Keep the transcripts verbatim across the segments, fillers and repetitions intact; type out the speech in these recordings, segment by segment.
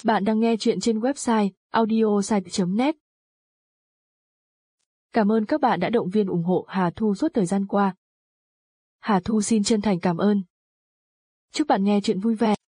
Bạn đang nghe chuyện trên website audiosite chấm net. Cảm ơn các bạn đã động viên ủng hộ Hà Thu suốt thời gian qua. Hà Thu xin chân thành cảm ơn. Chúc bạn nghe chuyện vui vẻ.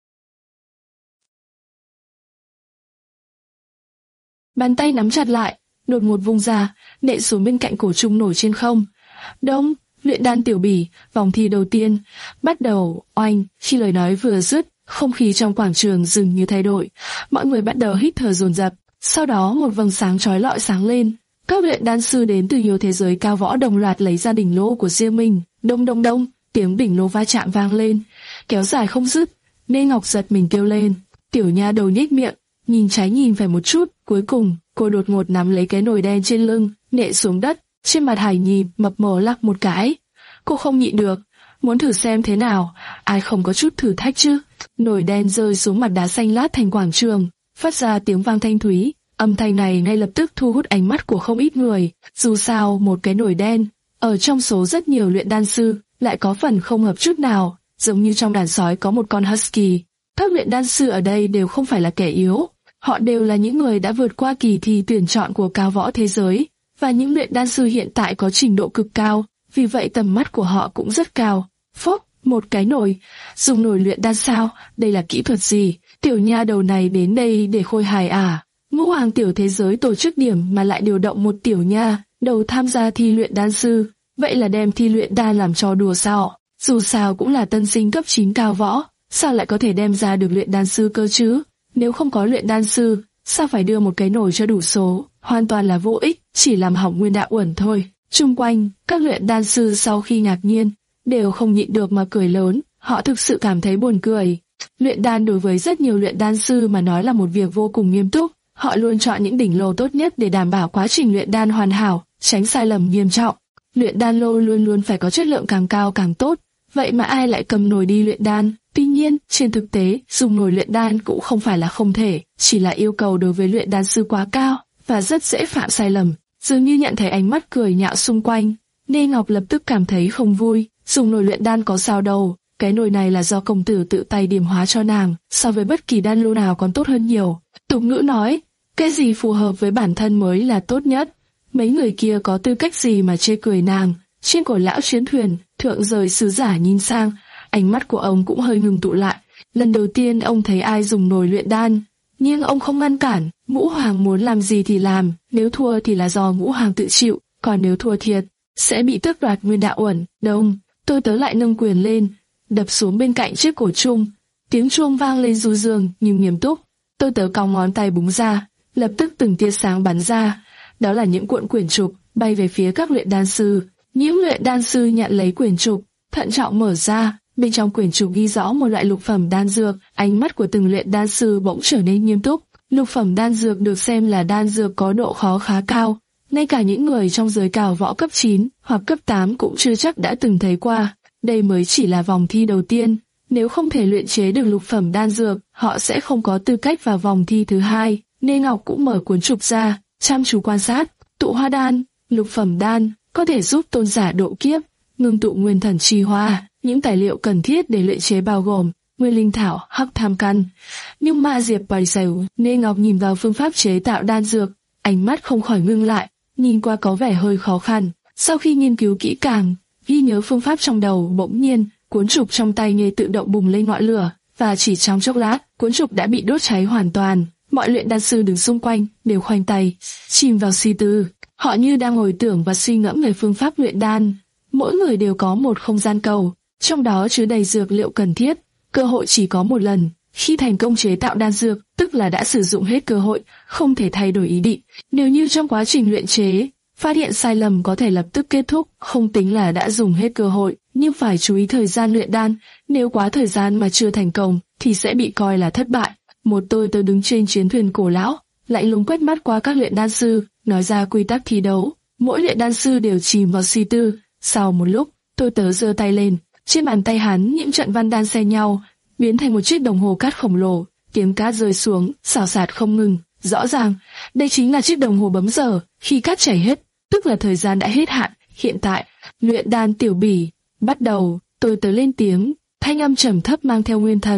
Bàn tay nắm chặt lại, đột ngột vung ra, nện xuống bên cạnh cổ Trung nổi trên không. Đông, luyện đan tiểu bỉ, vòng thi đầu tiên, bắt đầu, oanh, khi lời nói vừa dứt, không khí trong quảng trường dường như thay đổi, mọi người bắt đầu hít thở dồn dập, sau đó một vầng sáng chói lọi sáng lên. Các luyện đan sư đến từ nhiều thế giới cao võ đồng loạt lấy ra đỉnh lô của riêng mình, đông đông đông, tiếng đỉnh lô va chạm vang lên, kéo dài không dứt. Nê Ngọc giật mình kêu lên, tiểu nha đầu nhếch miệng, nhìn trái nhìn phải một chút, cuối cùng, cô đột ngột nắm lấy cái nồi đen trên lưng, nện xuống đất, trên mặt Hải Nhi mập mờ lắc một cái. Cô không nhịn được, muốn thử xem thế nào, ai không có chút thử thách chứ. Nồi đen rơi xuống mặt đá xanh lát thành quảng trường, phát ra tiếng vang thanh thúy. Âm thanh này ngay lập tức thu hút ánh mắt của không ít người. Dù sao, một cái nồi đen, ở trong số rất nhiều luyện đan sư, lại có phần không hợp chút nào, giống như trong đàn sói có một con husky. Các luyện đan sư ở đây đều không phải là kẻ yếu, họ đều là những người đã vượt qua kỳ thi tuyển chọn của cao võ thế giới, và những luyện đan sư hiện tại có trình độ cực cao, vì vậy tầm mắt của họ cũng rất cao. Phốc, một cái nồi, dùng nồi luyện đan sao, đây là kỹ thuật gì? Tiểu nha đầu này đến đây để khôi hài à? Ngũ hoàng tiểu thế giới tổ chức điểm mà lại điều động một tiểu nha đầu tham gia thi luyện đan sư, vậy là đem thi luyện đan làm trò đùa sao? Dù sao cũng là tân sinh cấp chín cao võ, sao lại có thể đem ra được luyện đan sư cơ chứ? Nếu không có luyện đan sư, sao phải đưa một cái nồi cho đủ số? Hoàn toàn là vô ích, chỉ làm hỏng nguyên đạo uẩn thôi. Chung quanh, các luyện đan sư sau khi ngạc nhiên, đều không nhịn được mà cười lớn, họ thực sự cảm thấy buồn cười. Luyện đan đối với rất nhiều luyện đan sư mà nói là một việc vô cùng nghiêm túc, họ luôn chọn những đỉnh lô tốt nhất để đảm bảo quá trình luyện đan hoàn hảo, tránh sai lầm nghiêm trọng. Luyện đan lô luôn luôn phải có chất lượng càng cao càng tốt, vậy mà ai lại cầm nồi đi luyện đan? Tuy nhiên, trên thực tế, dùng nồi luyện đan cũng không phải là không thể, chỉ là yêu cầu đối với luyện đan sư quá cao, và rất dễ phạm sai lầm. Dường như nhận thấy ánh mắt cười nhạo xung quanh, Nê Ngọc lập tức cảm thấy không vui. Dùng nồi luyện đan có sao đâu, cái nồi này là do công tử tự tay điểm hóa cho nàng, so với bất kỳ đan lô nào còn tốt hơn nhiều. Tục ngữ nói, cái gì phù hợp với bản thân mới là tốt nhất. Mấy người kia có tư cách gì mà chê cười nàng? Trên cổ lão chiến thuyền, thượng rời sứ giả nhìn sang, ánh mắt của ông cũng hơi ngừng tụ lại. Lần đầu tiên ông thấy ai dùng nồi luyện đan, nhưng ông không ngăn cản. Ngũ hoàng muốn làm gì thì làm, nếu thua thì là do ngũ hoàng tự chịu, còn nếu thua thiệt, sẽ bị tước đoạt nguyên đạo uẩn. Đông, tôi tớ lại nâng quyền lên, đập xuống bên cạnh chiếc cổ chuông. Tiếng chuông vang lên du dương nhưng nghiêm túc. Tôi tớ cong ngón tay búng ra, lập tức từng tia sáng bắn ra. Đó là những cuộn quyển trục bay về phía các luyện đan sư. Những luyện đan sư nhận lấy quyển trục, thận trọng mở ra. Bên trong quyển trục ghi rõ một loại lục phẩm đan dược. Ánh mắt của từng luyện đan sư bỗng trở nên nghiêm túc. Lục phẩm đan dược được xem là đan dược có độ khó khá cao. Ngay cả những người trong giới cao võ cấp chín hoặc cấp tám cũng chưa chắc đã từng thấy qua. Đây mới chỉ là vòng thi đầu tiên. Nếu không thể luyện chế được lục phẩm đan dược, họ sẽ không có tư cách vào vòng thi thứ hai. Nê Ngọc cũng mở cuốn trục ra, chăm chú quan sát. Tụ hoa đan, lục phẩm đan, có thể giúp tôn giả độ kiếp, ngưng tụ nguyên thần chi hoa. Những tài liệu cần thiết để luyện chế bao gồm nguyên linh thảo, hắc tham căn. Nhưng ma diệp bày sầu, Nê Ngọc nhìn vào phương pháp chế tạo đan dược, ánh mắt không khỏi ngưng lại, nhìn qua có vẻ hơi khó khăn. Sau khi nghiên cứu kỹ càng, ghi nhớ phương pháp trong đầu, bỗng nhiên, cuốn trục trong tay Nghê tự động bùng lên ngọn lửa, và chỉ trong chốc lát, cuốn trục đã bị đốt cháy hoàn toàn. Mọi luyện đan sư đứng xung quanh đều khoanh tay, chìm vào suy tư. Họ như đang hồi tưởng và suy ngẫm về phương pháp luyện đan. Mỗi người đều có một không gian cầu, trong đó chứa đầy dược liệu cần thiết. Cơ hội chỉ có một lần. Khi thành công chế tạo đan dược, tức là đã sử dụng hết cơ hội, không thể thay đổi ý định. Nếu như trong quá trình luyện chế, phát hiện sai lầm có thể lập tức kết thúc, không tính là đã dùng hết cơ hội, nhưng phải chú ý thời gian luyện đan. Nếu quá thời gian mà chưa thành công, thì sẽ bị coi là thất bại. Một tôi tớ đứng trên chiến thuyền cổ lão, lạnh lùng quét mắt qua các luyện đan sư, nói ra quy tắc thi đấu. Mỗi luyện đan sư đều chìm vào suy tư. Sau một lúc, tôi tớ giơ tay lên, trên bàn tay hắn những trận văn đan xen nhau, biến thành một chiếc đồng hồ cát khổng lồ. Tiếng cát rơi xuống, xào xạc không ngừng. Rõ ràng, đây chính là chiếc đồng hồ bấm giờ. Khi cát chảy hết, tức là thời gian đã hết hạn. Hiện tại, luyện đan tiểu bỉ bắt đầu. Tôi tớ lên tiếng, thanh âm trầm thấp mang theo nguyên thần.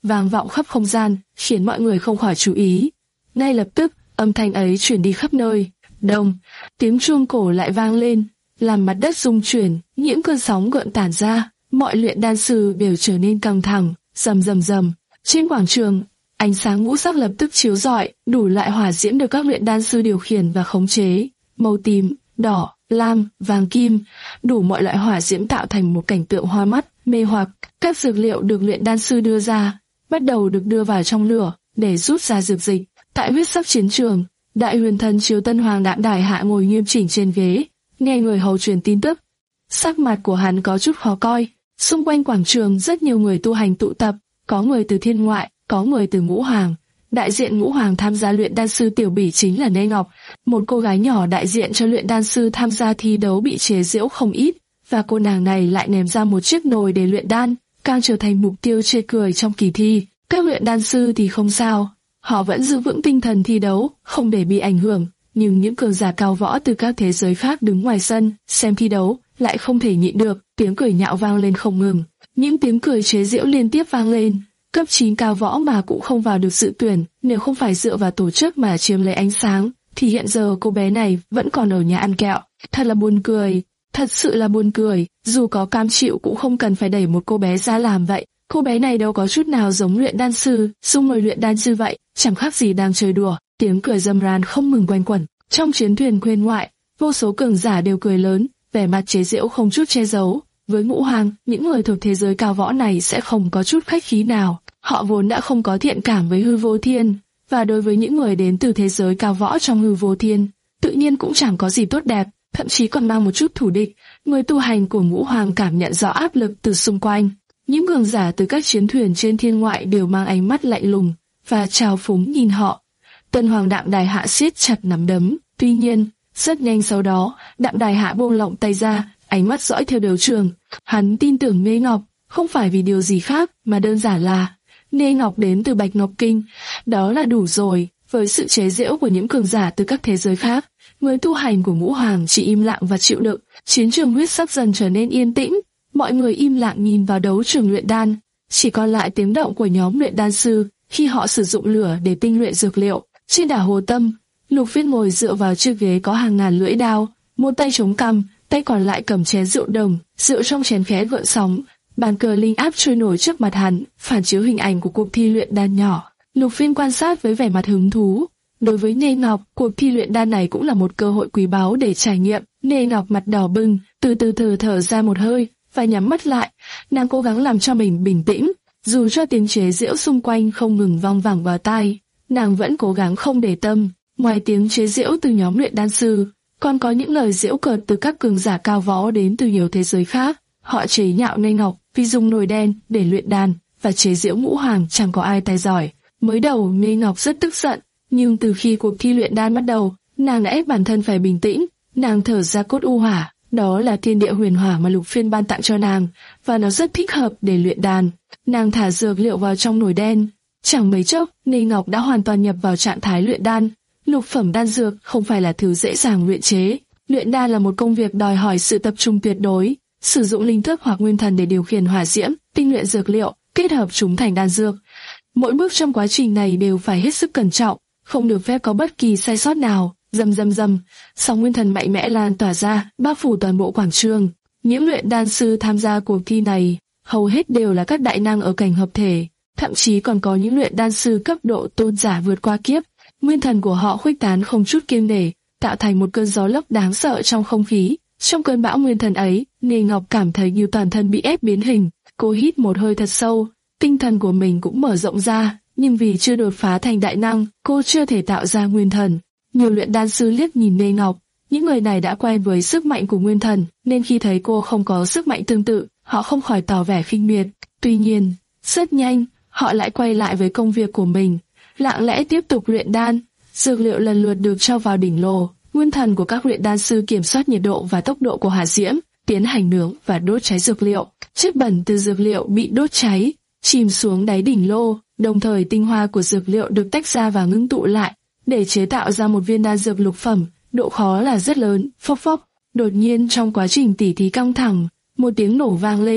vang vọng khắp không gian, khiến mọi người không khỏi chú ý. Ngay lập tức, âm thanh ấy truyền đi khắp nơi. Đông, tiếng chuông cổ lại vang lên, làm mặt đất rung chuyển, những cơn sóng gợn tản ra, mọi luyện đan sư đều trở nên căng thẳng, rầm rầm rầm. Trên quảng trường, ánh sáng ngũ sắc lập tức chiếu rọi, đủ loại hỏa diễm được các luyện đan sư điều khiển và khống chế, màu tím, đỏ, lam, vàng kim, đủ mọi loại hỏa diễm tạo thành một cảnh tượng hoa mắt, mê hoặc. Các dược liệu được luyện đan sư đưa ra, bắt đầu được đưa vào trong lửa để rút ra dược dịch. Tại huyết sắc chiến trường, Đại Huyền Thần Chiếu Tân Hoàng Đạm Đài Hạ ngồi nghiêm chỉnh trên ghế, nghe người hầu truyền tin tức. Sắc mặt của hắn có chút khó coi. Xung quanh quảng trường rất nhiều người tu hành tụ tập, có người từ thiên ngoại, có người từ ngũ hoàng. Đại diện ngũ hoàng tham gia luyện đan sư tiểu bỉ chính là Nê Ngọc, một cô gái nhỏ đại diện cho luyện đan sư tham gia thi đấu bị chế giễu không ít, và cô nàng này lại ném ra một chiếc nồi để luyện đan, càng trở thành mục tiêu chê cười trong kỳ thi. Các luyện đan sư thì không sao, họ vẫn giữ vững tinh thần thi đấu, không để bị ảnh hưởng, nhưng những cường giả cao võ từ các thế giới khác đứng ngoài sân xem thi đấu lại không thể nhịn được, tiếng cười nhạo vang lên không ngừng. Những tiếng cười chế giễu liên tiếp vang lên. Cấp chín cao võ mà cũng không vào được dự tuyển, nếu không phải dựa vào tổ chức mà chiếm lấy ánh sáng, thì hiện giờ cô bé này vẫn còn ở nhà ăn kẹo. Thật là buồn cười, thật sự là buồn cười, dù có cam chịu cũng không cần phải đẩy một cô bé ra làm vậy. Cô bé này đâu có chút nào giống luyện đan sư, dung người luyện đan sư vậy, chẳng khác gì đang chơi đùa. Tiếng cười râm ran không ngừng quanh quẩn. Trong chiến thuyền khuyên ngoại, vô số cường giả đều cười lớn, vẻ mặt chế giễu không chút che giấu. Với ngũ hoàng, những người thuộc thế giới cao võ này sẽ không có chút khách khí nào. Họ vốn đã không có thiện cảm với hư vô thiên, và đối với những người đến từ thế giới cao võ trong hư vô thiên, tự nhiên cũng chẳng có gì tốt đẹp, thậm chí còn mang một chút thù địch. Người tu hành của ngũ hoàng cảm nhận rõ áp lực từ xung quanh. Những cường giả từ các chiến thuyền trên thiên ngoại đều mang ánh mắt lạnh lùng và trào phúng nhìn họ. Tân Hoàng Đạm Đài Hạ siết chặt nắm đấm. Tuy nhiên, rất nhanh sau đó, Đạm Đài Hạ buông lỏng tay ra, ánh mắt dõi theo đấu trường. Hắn tin tưởng Nê Ngọc, không phải vì điều gì khác, mà đơn giản là Nê Ngọc đến từ Bạch Ngọc Kinh, đó là đủ rồi. Với sự chế giễu của những cường giả từ các thế giới khác, người tu hành của ngũ hoàng chỉ im lặng và chịu đựng. Chiến trường huyết sắc dần trở nên yên tĩnh, mọi người im lặng nhìn vào đấu trường luyện đan, chỉ còn lại tiếng động của nhóm luyện đan sư khi họ sử dụng lửa để tinh luyện dược liệu. Trên đảo Hồ Tâm, Lục Phiên ngồi dựa vào chiếc ghế có hàng ngàn lưỡi đao, một tay chống cằm, tay còn lại cầm chén rượu đồng, rượu trong chén khẽ gợn sóng. Bàn cờ linh áp trôi nổi trước mặt hắn, phản chiếu hình ảnh của cuộc thi luyện đan nhỏ. Lục Phiên quan sát với vẻ mặt hứng thú. Đối với Nê Ngọc, cuộc thi luyện đan này cũng là một cơ hội quý báu để trải nghiệm. Nê Ngọc mặt đỏ bừng, từ từ thở thở ra một hơi và nhắm mắt lại. Nàng cố gắng làm cho mình bình tĩnh, dù cho tiếng chế giễu xung quanh không ngừng vang vẳng vào tai, nàng vẫn cố gắng không để tâm. Ngoài tiếng chế giễu từ nhóm luyện đan sư, còn có những lời giễu cợt từ các cường giả cao võ đến từ nhiều thế giới khác. Họ chế nhạo Nê Ngọc vì dùng nồi đen để luyện đan, và chế giễu ngũ hoàng chẳng có ai tài giỏi. Mới đầu Nê Ngọc rất tức giận, nhưng từ khi cuộc thi luyện đan bắt đầu, nàng đã ép bản thân phải bình tĩnh. Nàng thở ra cốt u hỏa, đó là thiên địa huyền hỏa mà Lục Phiên ban tặng cho nàng, và nó rất thích hợp để luyện đan. Nàng thả dược liệu vào trong nồi đen, chẳng mấy chốc Nê Ngọc đã hoàn toàn nhập vào trạng thái luyện đan. Lục phẩm đan dược không phải là thứ dễ dàng luyện chế. Luyện đan là một công việc đòi hỏi sự tập trung tuyệt đối, sử dụng linh thức hoặc nguyên thần để điều khiển hỏa diễm, tinh luyện dược liệu, kết hợp chúng thành đan dược. Mỗi bước trong quá trình này đều phải hết sức cẩn trọng, không được phép có bất kỳ sai sót nào. Rầm rầm rầm, sóng nguyên thần mạnh mẽ lan tỏa ra, bao phủ toàn bộ quảng trường. Những luyện đan sư tham gia cuộc thi này, hầu hết đều là các đại năng ở cảnh hợp thể, thậm chí còn có những luyện đan sư cấp độ tôn giả vượt qua kiếp. Nguyên thần của họ khuếch tán không chút kiêng nể, tạo thành một cơn gió lốc đáng sợ trong không khí. Trong cơn bão nguyên thần ấy, Nê Ngọc cảm thấy như toàn thân bị ép biến hình. Cô hít một hơi thật sâu, tinh thần của mình cũng mở rộng ra, nhưng vì chưa đột phá thành đại năng, cô chưa thể tạo ra nguyên thần. Nhiều luyện đan sư liếc nhìn Nê Ngọc, những người này đã quen với sức mạnh của nguyên thần, nên khi thấy cô không có sức mạnh tương tự, họ không khỏi tỏ vẻ khinh miệt. Tuy nhiên, rất nhanh, họ lại quay lại với công việc của mình, lặng lẽ tiếp tục luyện đan. Dược liệu lần lượt được cho vào đỉnh lô. Nguyên thần của các luyện đan sư kiểm soát nhiệt độ và tốc độ của hỏa diễm, tiến hành nướng và đốt cháy dược liệu. Chất bẩn từ dược liệu bị đốt cháy, chìm xuống đáy đỉnh lô, đồng thời tinh hoa của dược liệu được tách ra và ngưng tụ lại, để chế tạo ra một viên đan dược lục phẩm. Độ khó là rất lớn. Phốc phốc. Đột nhiên trong quá trình tỉ thí căng thẳng, một tiếng nổ vang lên,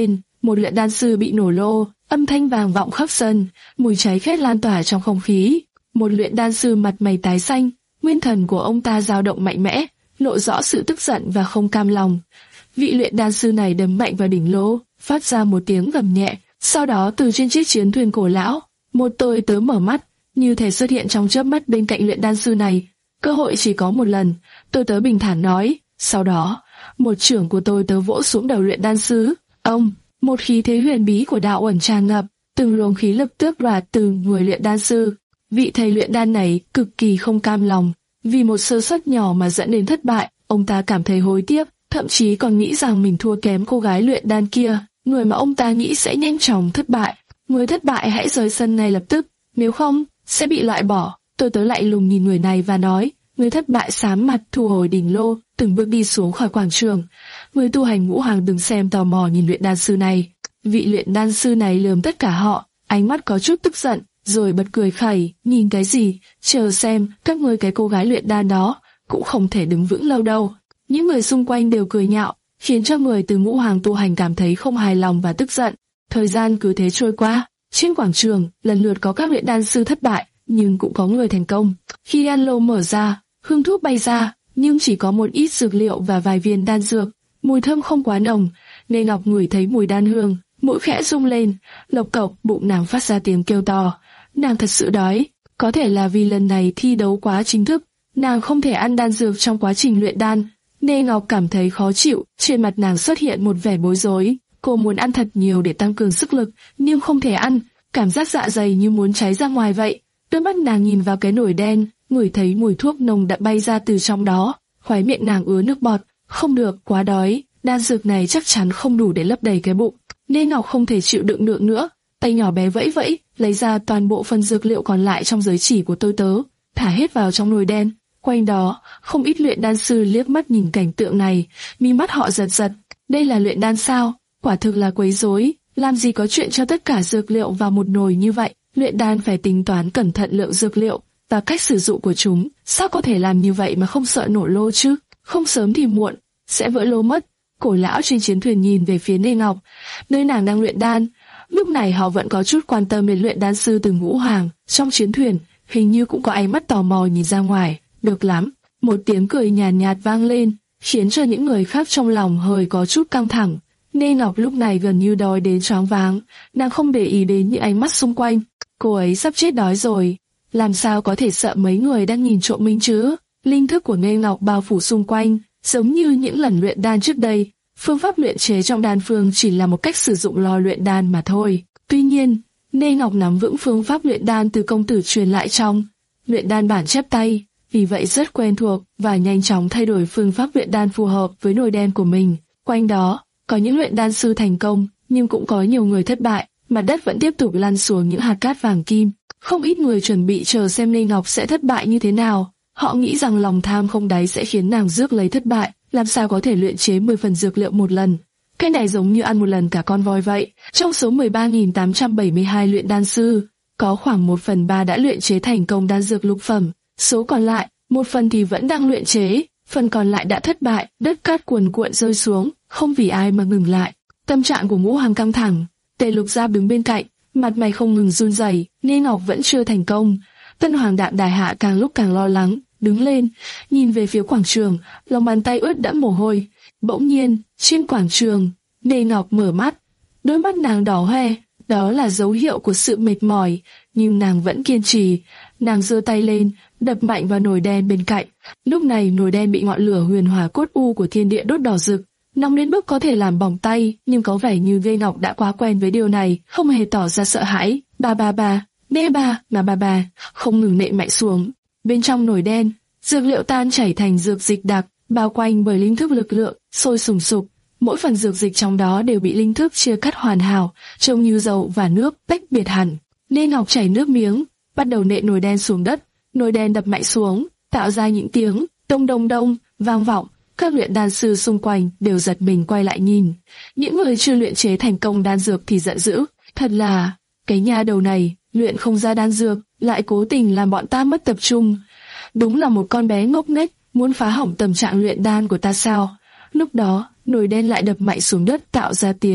một luyện đan sư bị nổ lô, âm thanh vang vọng khắp sân, mùi cháy khét lan tỏa trong không khí. Một luyện đan sư mặt mày tái xanh, nguyên thần của ông ta dao động mạnh mẽ, lộ rõ sự tức giận và không cam lòng. Vị luyện đan sư này đấm mạnh vào đỉnh lô, phát ra một tiếng gầm nhẹ. Sau đó từ trên chiếc chiến thuyền cổ lão, một tôi tớ mở mắt, như thể xuất hiện trong chớp mắt bên cạnh luyện đan sư này. Cơ hội chỉ có một lần, tôi tớ bình thản nói. Sau đó, một chưởng của tôi tớ vỗ xuống đầu luyện đan sư. Ông, một khí thế huyền bí của đạo ẩn tràn ngập, từng luồng khí lực tước đoạt từ người luyện đan sư. Vị thầy luyện đan này cực kỳ không cam lòng, vì một sơ suất nhỏ mà dẫn đến thất bại. Ông ta cảm thấy hối tiếc, thậm chí còn nghĩ rằng mình thua kém cô gái luyện đan kia, người mà ông ta nghĩ sẽ nhanh chóng thất bại. Người thất bại hãy rời sân ngay lập tức, nếu không sẽ bị loại bỏ. Tôi tớ lại lùng nhìn người này và nói. Người thất bại xám mặt thu hồi đỉnh lô, từng bước đi xuống khỏi quảng trường. Người tu hành ngũ hàng đứng xem tò mò nhìn luyện đan sư này. Vị luyện đan sư này lườm tất cả họ, ánh mắt có chút tức giận, rồi bật cười khẩy. Nhìn cái gì? Chờ xem, các ngươi cái cô gái luyện đan đó cũng không thể đứng vững lâu đâu. Những người xung quanh đều cười nhạo, khiến cho người từ ngũ hàng tu hành cảm thấy không hài lòng và tức giận. Thời gian cứ thế trôi qua, trên quảng trường lần lượt có các luyện đan sư thất bại, nhưng cũng có người thành công. Khi đan lô mở ra, hương thuốc bay ra, nhưng chỉ có một ít dược liệu và vài viên đan dược. Mùi thơm không quá nồng, nên Ngọc ngửi thấy mùi đan hương, mũi khẽ rung lên, lộc cộc, bụng nàng phát ra tiếng kêu to. Nàng thật sự đói, có thể là vì lần này thi đấu quá chính thức, nàng không thể ăn đan dược trong quá trình luyện đan, nên Ngọc cảm thấy khó chịu. Trên mặt nàng xuất hiện một vẻ bối rối. Cô muốn ăn thật nhiều để tăng cường sức lực, nhưng không thể ăn, cảm giác dạ dày như muốn cháy ra ngoài vậy. Đôi mắt nàng nhìn vào cái nồi đen, ngửi thấy mùi thuốc nồng đậm bay ra từ trong đó, khóe miệng nàng ứa nước bọt. Không được, quá đói, đan dược này chắc chắn không đủ để lấp đầy cái bụng, nên Ngọc không thể chịu đựng được nữa. Tay nhỏ bé vẫy vẫy, lấy ra toàn bộ phần dược liệu còn lại trong giới chỉ của tôi tớ, thả hết vào trong nồi đen. Quanh đó, không ít luyện đan sư liếc mắt nhìn cảnh tượng này, mi mắt họ giật giật. Đây là luyện đan sao? Quả thực là quấy rối, làm gì có chuyện cho tất cả dược liệu vào một nồi như vậy. Luyện đan phải tính toán cẩn thận lượng dược liệu và cách sử dụng của chúng, sao có thể làm như vậy mà không sợ nổ lô chứ? Không sớm thì muộn, sẽ vỡ lô mất. Cổ lão trên chiến thuyền nhìn về phía Nê Ngọc, nơi nàng đang luyện đan. Lúc này họ vẫn có chút quan tâm đến luyện đan sư từ ngũ hàng. Trong chiến thuyền, hình như cũng có ánh mắt tò mò nhìn ra ngoài. Được lắm, một tiếng cười nhàn nhạt, nhạt vang lên, khiến cho những người khác trong lòng hơi có chút căng thẳng. Nê Ngọc lúc này gần như đói đến choáng váng, nàng không để ý đến những ánh mắt xung quanh. Cô ấy sắp chết đói rồi, làm sao có thể sợ mấy người đang nhìn trộm mình chứ? Linh thức của Nê Ngọc bao phủ xung quanh, giống như những lần luyện đan trước đây. Phương pháp luyện chế trong đan phương chỉ là một cách sử dụng lò luyện đan mà thôi. Tuy nhiên, Nê Ngọc nắm vững phương pháp luyện đan từ công tử truyền lại trong luyện đan bản chép tay, vì vậy rất quen thuộc và nhanh chóng thay đổi phương pháp luyện đan phù hợp với nồi đen của mình. Quanh đó, có những luyện đan sư thành công, nhưng cũng có nhiều người thất bại. Mặt đất vẫn tiếp tục lăn xuống những hạt cát vàng kim. Không ít người chuẩn bị chờ xem Nê Ngọc sẽ thất bại như thế nào. Họ nghĩ rằng lòng tham không đáy sẽ khiến nàng rước lấy thất bại. Làm sao có thể luyện chế mười phần dược liệu một lần? Cái này giống như ăn một lần cả con voi vậy. Trong số mười ba nghìn tám trăm bảy mươi hai luyện đan sư, có khoảng một phần ba đã luyện chế thành công đan dược lục phẩm. Số còn lại, một phần thì vẫn đang luyện chế, phần còn lại đã thất bại. Đất cát cuồn cuộn rơi xuống, không vì ai mà ngừng lại. Tâm trạng của Ngũ Hàng căng thẳng. Tề Lục Giáp đứng bên cạnh, mặt mày không ngừng run rẩy. Nê Ngọc vẫn chưa thành công. Tân Hoàng Đạm Đài Hạ càng lúc càng lo lắng, đứng lên, nhìn về phía quảng trường, lòng bàn tay ướt đẫm mồ hôi. Bỗng nhiên, trên quảng trường, Nê Ngọc mở mắt, đôi mắt nàng đỏ hoe, đó là dấu hiệu của sự mệt mỏi, nhưng nàng vẫn kiên trì. Nàng giơ tay lên, đập mạnh vào nồi đen bên cạnh. Lúc này nồi đen bị ngọn lửa huyền hỏa cốt u của thiên địa đốt đỏ rực, nóng đến mức có thể làm bỏng tay, nhưng có vẻ như Nê Ngọc đã quá quen với điều này, không hề tỏ ra sợ hãi. Ba ba ba, nê ba, mà ba ba, không ngừng nện mạnh xuống. Bên trong nồi đen, dược liệu tan chảy thành dược dịch đặc, bao quanh bởi linh thức lực lượng, sôi sùng sục. Mỗi phần dược dịch trong đó đều bị linh thức chia cắt hoàn hảo, trông như dầu và nước tách biệt hẳn. Nê Ngọc chảy nước miếng, bắt đầu nện nồi đen xuống đất. Nồi đen đập mạnh xuống, tạo ra những tiếng đông đông đông vang vọng. Các luyện đan sư xung quanh đều giật mình quay lại nhìn. Những người chưa luyện chế thành công đan dược thì giận dữ. Thật là, cái nha đầu này, luyện không ra đan dược, lại cố tình làm bọn ta mất tập trung. Đúng là một con bé ngốc nghếch, muốn phá hỏng tâm trạng luyện đan của ta sao? Lúc đó, nồi đen lại đập mạnh xuống đất tạo ra tiếng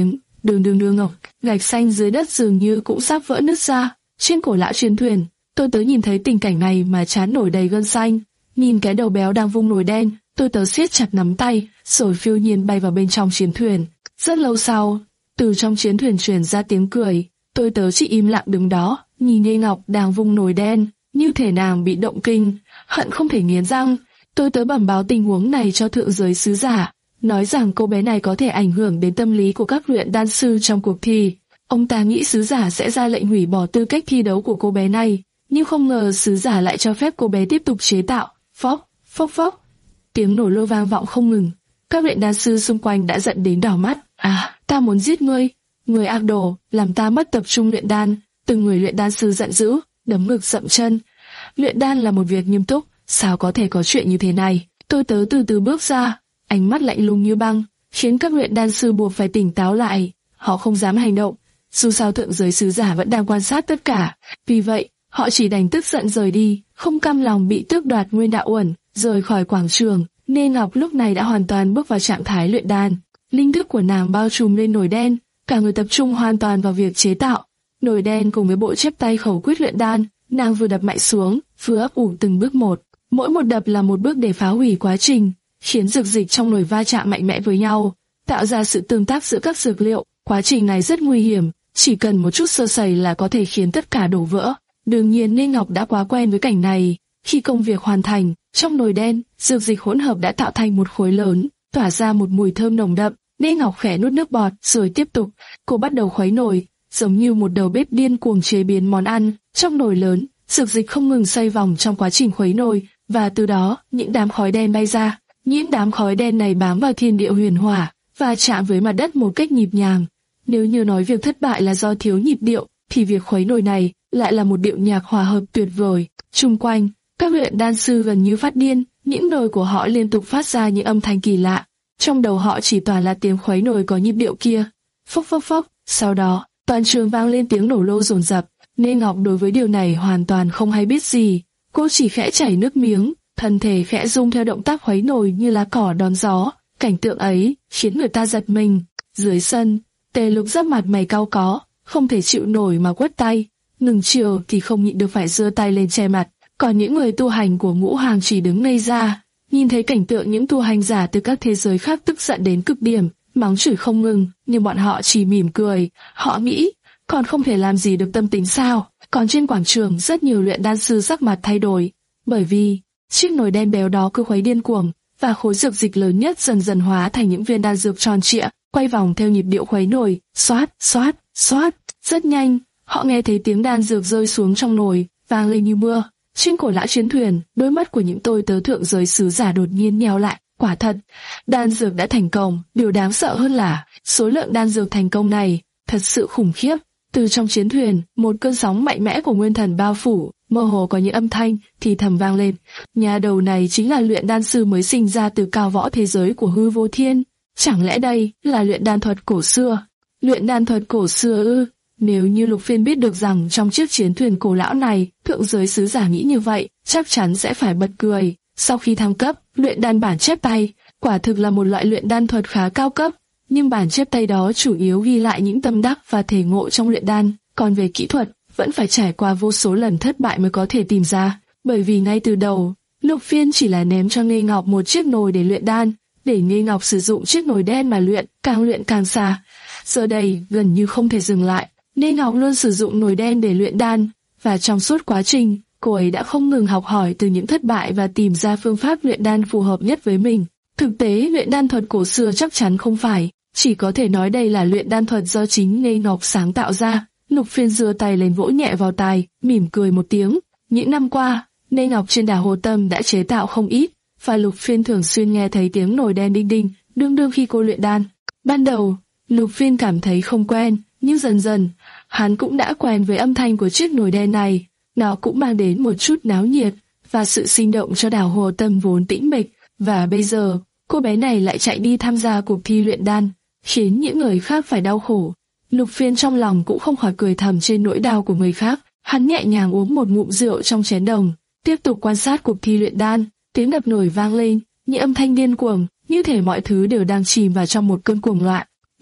đường đường đường ngọc, gạch xanh dưới đất dường như cũng sắp vỡ nứt ra. Trên cổ lão chiến thuyền, tôi tớ nhìn thấy tình cảnh này mà trán nổi đầy gân xanh. Nhìn cái đầu béo đang vung nồi đen, tôi tớ siết chặt nắm tay, rồi phiêu nhiên bay vào bên trong chiến thuyền. Rất lâu sau, từ trong chiến thuyền truyền ra tiếng cười. Tôi tớ chỉ im lặng đứng đó, nhìn Nghê Ngọc đang vung nồi đen, như thể nàng bị động kinh, hận không thể nghiến răng. Tôi tớ bẩm báo tình huống này cho thượng giới sứ giả, nói rằng cô bé này có thể ảnh hưởng đến tâm lý của các luyện đan sư trong cuộc thi. Ông ta nghĩ sứ giả sẽ ra lệnh hủy bỏ tư cách thi đấu của cô bé này, nhưng không ngờ sứ giả lại cho phép cô bé tiếp tục chế tạo. Phốc, phốc phốc, tiếng nổ lô vang vọng không ngừng. Các luyện đan sư xung quanh đã giận đến đỏ mắt. À, ta muốn giết ngươi, người ác đồ, làm ta mất tập trung luyện đan. Từng người luyện đan sư giận dữ, đấm ngực dậm chân. Luyện đan là một việc nghiêm túc, sao có thể có chuyện như thế này? Tôi tớ từ từ bước ra, ánh mắt lạnh lùng như băng, khiến các luyện đan sư buộc phải tỉnh táo lại. Họ không dám hành động, dù sao thượng giới sứ giả vẫn đang quan sát tất cả. Vì vậy, họ chỉ đành tức giận rời đi, không cam lòng bị tước đoạt nguyên đạo uẩn, rời khỏi quảng trường. Nghê Ngọc lúc này đã hoàn toàn bước vào trạng thái luyện đan. Linh thức của nàng bao trùm lên nồi đen, cả người tập trung hoàn toàn vào việc chế tạo. Nồi đen cùng với bộ chép tay khẩu quyết luyện đan, nàng vừa đập mạnh xuống, vừa ấp ủ từng bước một. Mỗi một đập là một bước để phá hủy quá trình, khiến dược dịch trong nồi va chạm mạnh mẽ với nhau, tạo ra sự tương tác giữa các dược liệu. Quá trình này rất nguy hiểm, chỉ cần một chút sơ sẩy là có thể khiến tất cả đổ vỡ. Đương nhiên Nghê Ngọc đã quá quen với cảnh này. Khi công việc hoàn thành, trong nồi đen, dược dịch hỗn hợp đã tạo thành một khối lớn, tỏa ra một mùi thơm nồng đậm. Nghê Ngọc khẽ nuốt nước bọt, rồi tiếp tục. Cô bắt đầu khuấy nồi, giống như một đầu bếp điên cuồng chế biến món ăn. Trong nồi lớn, dược dịch không ngừng xoay vòng trong quá trình khuấy nồi, và từ đó những đám khói đen bay ra. Những đám khói đen này bám vào thiên địa huyền hỏa và chạm với mặt đất một cách nhịp nhàng. Nếu như nói việc thất bại là do thiếu nhịp điệu, thì việc khuấy nồi này lại là một điệu nhạc hòa hợp tuyệt vời. Chung quanh, các luyện đan sư gần như phát điên, những nồi của họ liên tục phát ra những âm thanh kỳ lạ. Trong đầu họ chỉ toàn là tiếng khuấy nồi có nhịp điệu kia. Phốc phốc phốc. Sau đó, toàn trường vang lên tiếng nổ lô dồn dập. Nghê Ngọc đối với điều này hoàn toàn không hay biết gì. Cô chỉ khẽ chảy nước miếng, thân thể khẽ rung theo động tác khuấy nồi như lá cỏ đón gió. Cảnh tượng ấy khiến người ta giật mình. Dưới sân, Tề Lục giáp mặt mày cau có, không thể chịu nổi mà quất tay. Ngừng chiều thì không nhịn được phải giơ tay lên che mặt. Còn những người tu hành của ngũ hàng chỉ đứng ngây ra, nhìn thấy cảnh tượng những tu hành giả từ các thế giới khác tức giận đến cực điểm, mắng chửi không ngừng, nhưng bọn họ chỉ mỉm cười. Họ nghĩ, còn không thể làm gì được tâm tính sao? Còn trên quảng trường rất nhiều luyện đan sư sắc mặt thay đổi, bởi vì chiếc nồi đen béo đó cứ khuấy điên cuồng, và khối dược dịch lớn nhất dần dần hóa thành những viên đan dược tròn trịa, quay vòng theo nhịp điệu khuấy nồi, xoát, xoát, xoát. Rất nhanh, họ nghe thấy tiếng đan dược rơi xuống trong nồi, vang lên như mưa. Trên cổ lão chiến thuyền, đôi mắt của những tôi tớ thượng giới sứ giả đột nhiên nheo lại. Quả thật, đan dược đã thành công. Điều đáng sợ hơn là số lượng đan dược thành công này thật sự khủng khiếp. Từ trong chiến thuyền, một cơn sóng mạnh mẽ của nguyên thần bao phủ, mơ hồ có những âm thanh thì thầm vang lên. Nhà đầu này chính là luyện đan sư mới sinh ra từ cao võ thế giới của hư vô thiên. Chẳng lẽ đây là luyện đan thuật cổ xưa? Luyện đan thuật cổ xưa ư? Nếu như Lục Phiên biết được rằng trong chiếc chiến thuyền cổ lão này, thượng giới sứ giả nghĩ như vậy, chắc chắn sẽ phải bật cười. Sau khi thăng cấp, luyện đan bản chép tay, quả thực là một loại luyện đan thuật khá cao cấp, nhưng bản chép tay đó chủ yếu ghi lại những tâm đắc và thể ngộ trong luyện đan, còn về kỹ thuật, vẫn phải trải qua vô số lần thất bại mới có thể tìm ra. Bởi vì ngay từ đầu, Lục Phiên chỉ là ném cho Nghê Ngọc một chiếc nồi để luyện đan, để Nghê Ngọc sử dụng chiếc nồi đen mà luyện, càng luyện càng xa. Giờ đây gần như không thể dừng lại. Nghê Ngọc luôn sử dụng nồi đen để luyện đan, và trong suốt quá trình, cô ấy đã không ngừng học hỏi từ những thất bại và tìm ra phương pháp luyện đan phù hợp nhất với mình. Thực tế, luyện đan thuật cổ xưa chắc chắn không phải, chỉ có thể nói đây là luyện đan thuật do chính Nghê Ngọc sáng tạo ra. Lục Phiên giơ tay lên vỗ nhẹ vào tai, mỉm cười một tiếng. Những năm qua, Nghê Ngọc trên đảo Hồ Tâm đã chế tạo không ít, và Lục Phiên thường xuyên nghe thấy tiếng nồi đen đinh đinh, đương đương khi cô luyện đan. Ban đầu, Lục Phiên cảm thấy không quen, nhưng dần dần, hắn cũng đã quen với âm thanh của chiếc nồi đen này. Nó cũng mang đến một chút náo nhiệt và sự sinh động cho đảo Hồ Tâm vốn tĩnh mịch. Và bây giờ, cô bé này lại chạy đi tham gia cuộc thi luyện đan, khiến những người khác phải đau khổ. Lục Phiên trong lòng cũng không khỏi cười thầm trên nỗi đau của người khác. Hắn nhẹ nhàng uống một ngụm rượu trong chén đồng, tiếp tục quan sát cuộc thi luyện đan. Tiếng đập nồi vang lên, những âm thanh điên cuồng, như thể mọi thứ đều đang chìm vào trong một cơn cuồng loạn.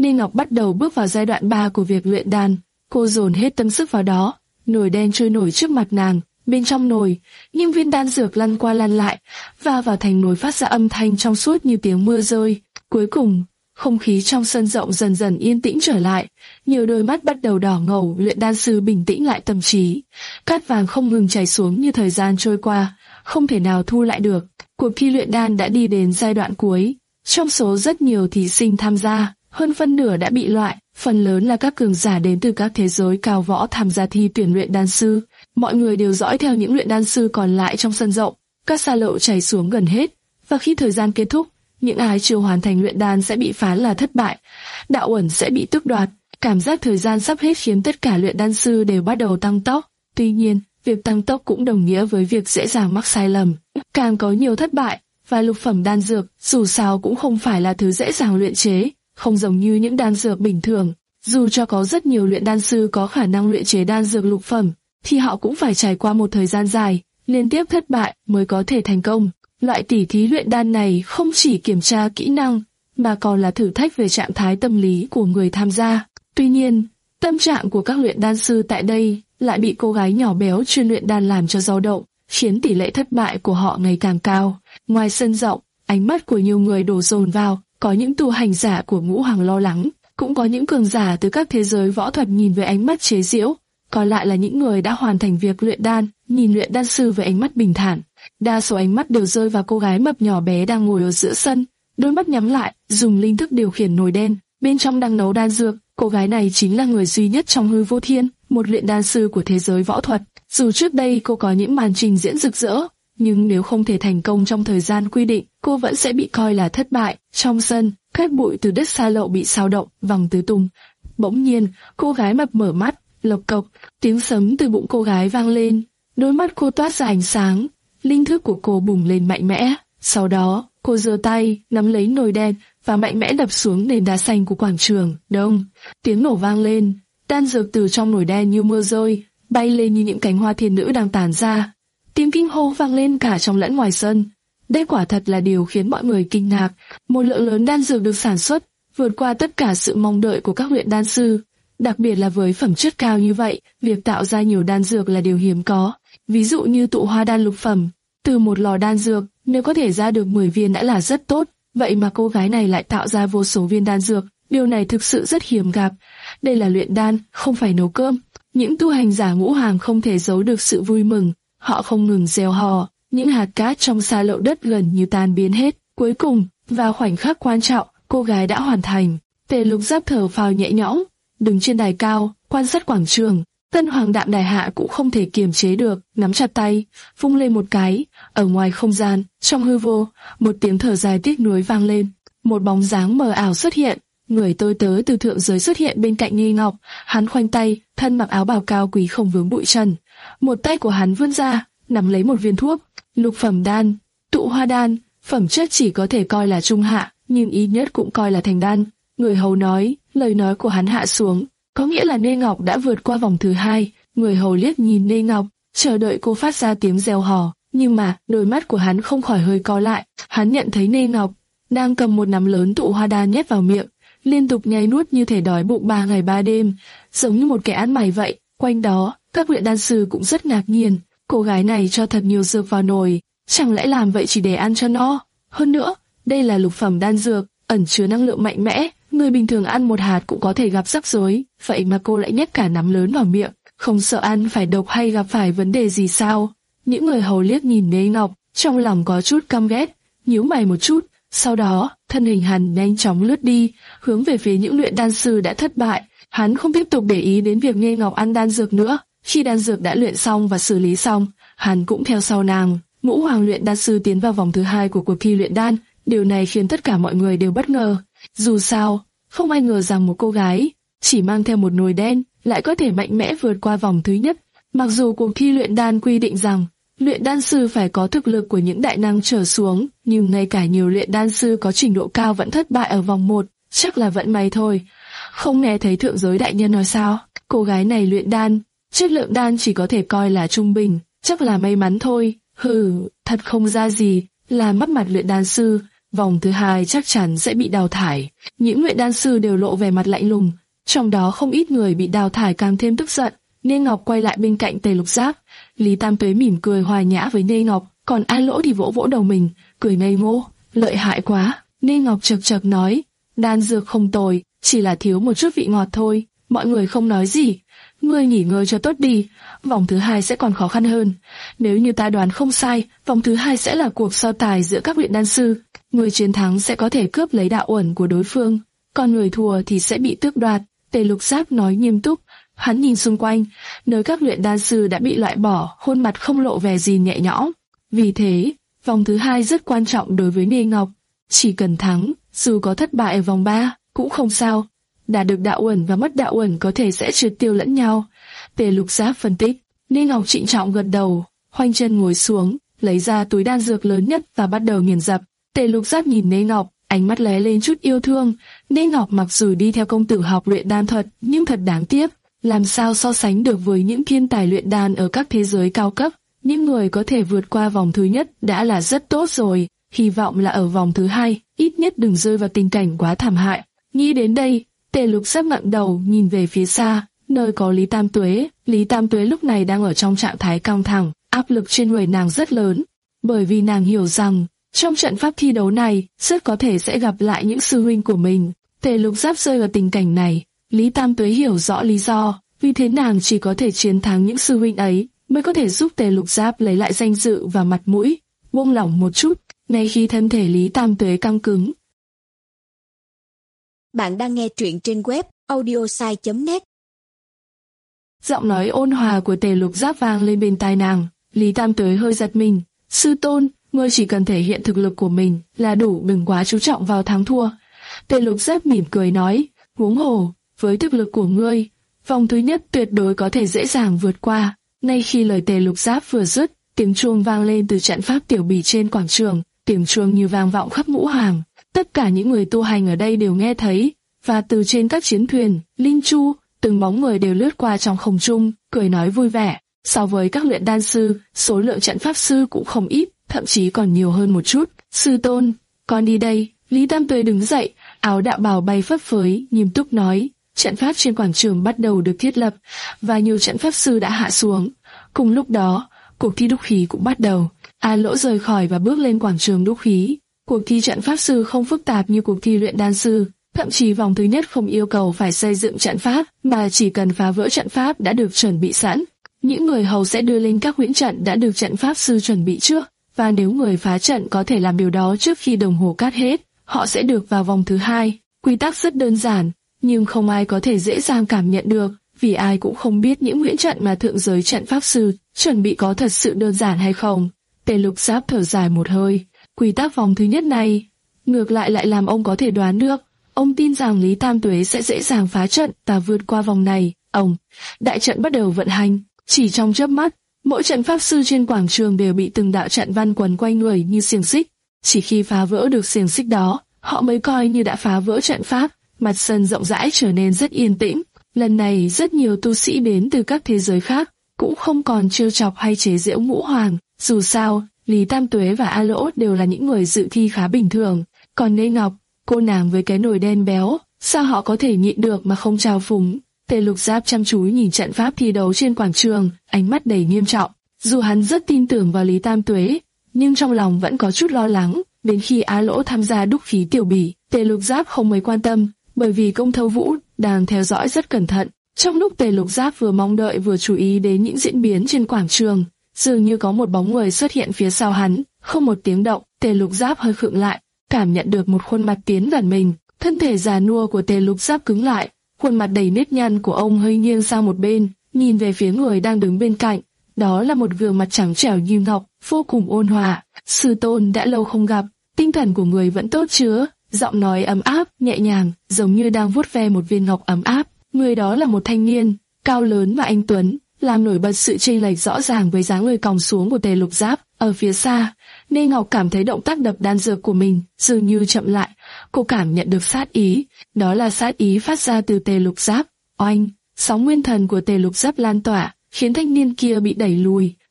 Ninh Ngọc bắt đầu bước vào giai đoạn ba của việc luyện đan. Cô dồn hết tâm sức vào đó. Nồi đen trôi nổi trước mặt nàng. Bên trong nồi, những viên đan dược lăn qua lăn lại, va vào thành nồi phát ra âm thanh trong suốt như tiếng mưa rơi. Cuối cùng, không khí trong sân rộng dần dần yên tĩnh trở lại. Nhiều đôi mắt bắt đầu đỏ ngầu, luyện đan sư bình tĩnh lại tâm trí. Cát vàng không ngừng chảy xuống như thời gian trôi qua, không thể nào thu lại được. Cuộc thi luyện đan đã đi đến giai đoạn cuối. Trong số rất nhiều thí sinh tham gia, hơn phân nửa đã bị loại, phần lớn là các cường giả đến từ các thế giới cao võ tham gia thi tuyển luyện đan sư. Mọi người đều dõi theo những luyện đan sư còn lại trong sân rộng. Các xa lộ chảy xuống gần hết, và khi thời gian kết thúc, những ai chưa hoàn thành luyện đan sẽ bị phán là thất bại, đạo uẩn sẽ bị tước đoạt. Cảm giác thời gian sắp hết khiến tất cả luyện đan sư đều bắt đầu tăng tốc. Tuy nhiên, việc tăng tốc cũng đồng nghĩa với việc dễ dàng mắc sai lầm. Càng có nhiều thất bại, và lục phẩm đan dược dù sao cũng không phải là thứ dễ dàng luyện chế, không giống như những đan dược bình thường. Dù cho có rất nhiều luyện đan sư có khả năng luyện chế đan dược lục phẩm, thì họ cũng phải trải qua một thời gian dài, liên tiếp thất bại mới có thể thành công. Loại tỉ thí luyện đan này không chỉ kiểm tra kỹ năng, mà còn là thử thách về trạng thái tâm lý của người tham gia. Tuy nhiên, tâm trạng của các luyện đan sư tại đây lại bị cô gái nhỏ béo chuyên luyện đan làm cho dao động, khiến tỷ lệ thất bại của họ ngày càng cao. Ngoài sân rộng, ánh mắt của nhiều người đổ dồn vào, có những tu hành giả của ngũ hoàng lo lắng, cũng có những cường giả từ các thế giới võ thuật nhìn với ánh mắt chế giễu, còn lại là những người đã hoàn thành việc luyện đan, nhìn luyện đan sư với ánh mắt bình thản. Đa số ánh mắt đều rơi vào cô gái mập nhỏ bé đang ngồi ở giữa sân, đôi mắt nhắm lại, dùng linh thức điều khiển nồi đen, bên trong đang nấu đan dược. Cô gái này chính là người duy nhất trong Hư Vô Thiên, một luyện đan sư của thế giới võ thuật. Dù trước đây cô có những màn trình diễn rực rỡ, nhưng nếu không thể thành công trong thời gian quy định, cô vẫn sẽ bị coi là thất bại. Trong sân, cát bụi từ đất xa lộ bị xao động, văng tứ tung. Bỗng nhiên, cô gái mập mở mắt, lộc cộc, tiếng sấm từ bụng cô gái vang lên, đôi mắt cô toát ra ánh sáng, linh thức của cô bùng lên mạnh mẽ. Sau đó, cô giơ tay, nắm lấy nồi đen và mạnh mẽ đập xuống nền đá xanh của quảng trường. Đông, tiếng nổ vang lên, đan dược từ trong nồi đen như mưa rơi, bay lên như những cánh hoa thiên nữ đang tàn ra. Tiếng kinh hô vang lên cả trong lẫn ngoài sân. Đây quả thật là điều khiến mọi người kinh ngạc. Một lượng lớn đan dược được sản xuất, vượt qua tất cả sự mong đợi của các luyện đan sư. Đặc biệt là với phẩm chất cao như vậy, việc tạo ra nhiều đan dược là điều hiếm có. Ví dụ như tụ hoa đan lục phẩm, từ một lò đan dược, nếu có thể ra được mười viên đã là rất tốt. Vậy mà cô gái này lại tạo ra vô số viên đan dược, điều này thực sự rất hiếm gặp. Đây là luyện đan, không phải nấu cơm. Những tu hành giả ngũ hàng không thể giấu được sự vui mừng, họ không ngừng reo hò, những hạt cát trong sa lộ đất gần như tan biến hết. Cuối cùng, vào khoảnh khắc quan trọng, cô gái đã hoàn thành. Tề Lục Giáp thở phào nhẹ nhõm, đứng trên đài cao, quan sát quảng trường. Tân Hoàng Đạm Đài Hạ cũng không thể kiềm chế được, nắm chặt tay, vung lên một cái. Ở ngoài không gian, trong hư vô, một tiếng thở dài tiếc nuối vang lên. Một bóng dáng mờ ảo xuất hiện, người tôi tớ từ thượng giới xuất hiện bên cạnh Nghi Ngọc. Hắn khoanh tay, thân mặc áo bào cao quý không vướng bụi trần. Một tay của hắn vươn ra, nắm lấy một viên thuốc, lục phẩm đan, tụ hoa đan. Phẩm chất chỉ có thể coi là trung hạ, nhưng ít nhất cũng coi là thành đan. Người hầu nói, lời nói của hắn hạ xuống, có nghĩa là Nê Ngọc đã vượt qua vòng thứ hai. Người hầu liếc nhìn Nê Ngọc, chờ đợi cô phát ra tiếng reo hò, nhưng mà đôi mắt của hắn không khỏi hơi co lại. Hắn nhận thấy Nê Ngọc đang cầm một nắm lớn tụ hoa đan nhét vào miệng, liên tục nhai nuốt như thể đói bụng ba ngày ba đêm, giống như một kẻ ăn mày vậy. Quanh đó, các luyện đan sư cũng rất ngạc nhiên, cô gái này cho thật nhiều dược vào nồi, chẳng lẽ làm vậy chỉ để ăn cho no? Hơn nữa, đây là lục phẩm đan dược, ẩn chứa năng lượng mạnh mẽ, người bình thường ăn một hạt cũng có thể gặp rắc rối, vậy mà cô lại nhét cả nắm lớn vào miệng, không sợ ăn phải độc hay gặp phải vấn đề gì sao? Những người hầu liếc nhìn Nê Ngọc, trong lòng có chút căm ghét, nhíu mày một chút, sau đó, thân hình hắn nhanh chóng lướt đi, hướng về phía những luyện đan sư đã thất bại. Hắn không tiếp tục để ý đến việc Nê Ngọc ăn đan dược nữa, khi đan dược đã luyện xong và xử lý xong, hắn cũng theo sau nàng. Ngũ hoàng luyện đan sư tiến vào vòng thứ hai của cuộc thi luyện đan, điều này khiến tất cả mọi người đều bất ngờ. Dù sao, không ai ngờ rằng một cô gái chỉ mang theo một nồi đen lại có thể mạnh mẽ vượt qua vòng thứ nhất. Mặc dù cuộc thi luyện đan quy định rằng luyện đan sư phải có thực lực của những đại năng trở xuống, nhưng ngay cả nhiều luyện đan sư có trình độ cao vẫn thất bại ở vòng một, chắc là vận may thôi. Không nghe thấy thượng giới đại nhân nói sao? Cô gái này luyện đan, chất lượng đan chỉ có thể coi là trung bình, chắc là may mắn thôi. Hừ, thật không ra gì, là mất mặt luyện đan sư. vòng thứ hai chắc chắn sẽ bị đào thải. Những luyện đan sư đều lộ vẻ mặt lạnh lùng, trong đó không ít người bị đào thải càng thêm tức giận. Nê Ngọc quay lại bên cạnh Tề Lục Giáp, Lý Tam Tuế mỉm cười hòa nhã với Nê Ngọc, còn A Lỗ thì vỗ vỗ đầu mình, cười ngây ngô, lợi hại quá. Nê Ngọc chật chật nói, đan dược không tồi, chỉ là thiếu một chút vị ngọt thôi. Mọi người không nói gì. Ngươi nghỉ ngơi cho tốt đi, vòng thứ hai sẽ còn khó khăn hơn. Nếu như ta đoán không sai, vòng thứ hai sẽ là cuộc so tài giữa các luyện đan sư. Người chiến thắng sẽ có thể cướp lấy đạo uẩn của đối phương, còn người thua thì sẽ bị tước đoạt. Tề Lục Giáp nói nghiêm túc. Hắn nhìn xung quanh, nơi các luyện đan sư đã bị loại bỏ, khuôn mặt không lộ vẻ gì nhẹ nhõm. Vì thế, vòng thứ hai rất quan trọng đối với Nê Ngọc. Chỉ cần thắng, dù có thất bại ở vòng ba, cũng không sao. Đạt được đạo uẩn và mất đạo uẩn có thể sẽ triệt tiêu lẫn nhau. Tề Lục Giáp phân tích. Nê Ngọc trịnh trọng gật đầu, khoanh chân ngồi xuống, lấy ra túi đan dược lớn nhất và bắt đầu nghiền dập. Tề Lục Giáp nhìn Nê Ngọc, ánh mắt lóe lên chút yêu thương. Nê Ngọc mặc dù đi theo công tử học luyện đan thuật, nhưng thật đáng tiếc, làm sao so sánh được với những thiên tài luyện đan ở các thế giới cao cấp. Những người có thể vượt qua vòng thứ nhất đã là rất tốt rồi, hy vọng là ở vòng thứ hai, ít nhất đừng rơi vào tình cảnh quá thảm hại. Nghĩ đến đây, Tề Lục Giáp ngẩng đầu nhìn về phía xa, nơi có Lý Tam Tuế. Lý Tam Tuế lúc này đang ở trong trạng thái căng thẳng, áp lực trên người nàng rất lớn, bởi vì nàng hiểu rằng trong trận pháp thi đấu này rất có thể sẽ gặp lại những sư huynh của mình. Tề Lục Giáp rơi vào tình cảnh này, Lý Tam Tuế hiểu rõ lý do, vì thế nàng chỉ có thể chiến thắng những sư huynh ấy mới có thể giúp Tề Lục Giáp lấy lại danh dự và mặt mũi. Buông lỏng một chút, ngay khi thân thể Lý Tam Tuế căng cứng. Bạn đang nghe truyện trên web audiosai chấm net. Giọng nói ôn hòa của Tề Lục Giáp vang lên bên tai nàng. Lý Tam Tuế hơi giật mình. Sư tôn, ngươi chỉ cần thể hiện thực lực của mình là đủ, đừng quá chú trọng vào thắng thua. Tề Lục Giáp mỉm cười nói, huống hồ, với thực lực của ngươi, vòng thứ nhất tuyệt đối có thể dễ dàng vượt qua. Ngay khi lời Tề Lục Giáp vừa dứt, tiếng chuông vang lên từ trận pháp tiểu bỉ trên quảng trường, tiếng chuông như vang vọng khắp ngũ hàng. Tất cả những người tu hành ở đây đều nghe thấy, và từ trên các chiến thuyền, linh chu, từng bóng người đều lướt qua trong không trung, cười nói vui vẻ. So với các luyện đan sư, số lượng trận pháp sư cũng không ít, thậm chí còn nhiều hơn một chút. Sư tôn, con đi đây. Lý Tam Tuế đứng dậy, áo đạo bào bay phấp phới, nghiêm túc nói. Trận pháp trên quảng trường bắt đầu được thiết lập, và nhiều trận pháp sư đã hạ xuống. Cùng lúc đó, cuộc thi đúc khí cũng bắt đầu. A Lỗ rời khỏi và bước lên quảng trường đúc khí. Cuộc thi trận pháp sư không phức tạp như cuộc thi luyện đan sư, thậm chí vòng thứ nhất không yêu cầu phải xây dựng trận pháp, mà chỉ cần phá vỡ trận pháp đã được chuẩn bị sẵn. Những người hầu sẽ đưa lên các huyễn trận đã được trận pháp sư chuẩn bị trước, và nếu người phá trận có thể làm điều đó trước khi đồng hồ cát hết, họ sẽ được vào vòng thứ hai. Quy tắc rất đơn giản, nhưng không ai có thể dễ dàng cảm nhận được, vì ai cũng không biết những huyễn trận mà thượng giới trận pháp sư chuẩn bị có thật sự đơn giản hay không. Tề Lục Giáp thở dài một hơi. Quy tắc vòng thứ nhất này, ngược lại lại làm ông có thể đoán được. Ông tin rằng Lý Tam Tuế sẽ dễ dàng phá trận và vượt qua vòng này. Ông, đại trận bắt đầu vận hành. Chỉ trong chớp mắt, mỗi trận pháp sư trên quảng trường đều bị từng đạo trận văn quấn quanh người như xiềng xích. Chỉ khi phá vỡ được xiềng xích đó, họ mới coi như đã phá vỡ trận pháp. Mặt sân rộng rãi trở nên rất yên tĩnh. Lần này rất nhiều tu sĩ đến từ các thế giới khác, cũng không còn trêu chọc hay chế giễu Ngũ Hoàng. Dù sao, Lý Tam Tuế và A Lỗ đều là những người dự thi khá bình thường. Còn Nê Ngọc, cô nàng với cái nồi đen béo, sao họ có thể nhịn được mà không trào phúng? Tề Lục Giáp chăm chú nhìn trận pháp thi đấu trên quảng trường, ánh mắt đầy nghiêm trọng. Dù hắn rất tin tưởng vào Lý Tam Tuế, nhưng trong lòng vẫn có chút lo lắng. Đến khi A Lỗ tham gia đúc khí tiểu bỉ, Tề Lục Giáp không mấy quan tâm, bởi vì Công Thâu Vũ đang theo dõi rất cẩn thận. Trong lúc Tề Lục Giáp vừa mong đợi vừa chú ý đến những diễn biến trên quảng trường, dường như có một bóng người xuất hiện phía sau hắn, không một tiếng động. Tề Lục Giáp hơi khựng lại, cảm nhận được một khuôn mặt tiến gần mình. Thân thể già nua của Tề Lục Giáp cứng lại, khuôn mặt đầy nếp nhăn của ông hơi nghiêng sang một bên, nhìn về phía người đang đứng bên cạnh. Đó là một gương mặt trắng trẻo như ngọc, vô cùng ôn hòa. Sư tôn, đã lâu không gặp, tinh thần của người vẫn tốt chứ? Giọng nói ấm áp, nhẹ nhàng, giống như đang vuốt ve một viên ngọc ấm áp. Người đó là một thanh niên, cao lớn và anh tuấn, làm nổi bật sự chênh lệch rõ ràng với dáng người còng xuống của Tề Lục Giáp. Ở phía xa, Nê Ngọc cảm thấy động tác đập đan dược của mình dường như chậm lại. Cô cảm nhận được sát ý, đó là sát ý phát ra từ Tề Lục Giáp. Oanh, sóng nguyên thần của Tề Lục Giáp lan tỏa, khiến thanh niên kia bị đẩy lùi,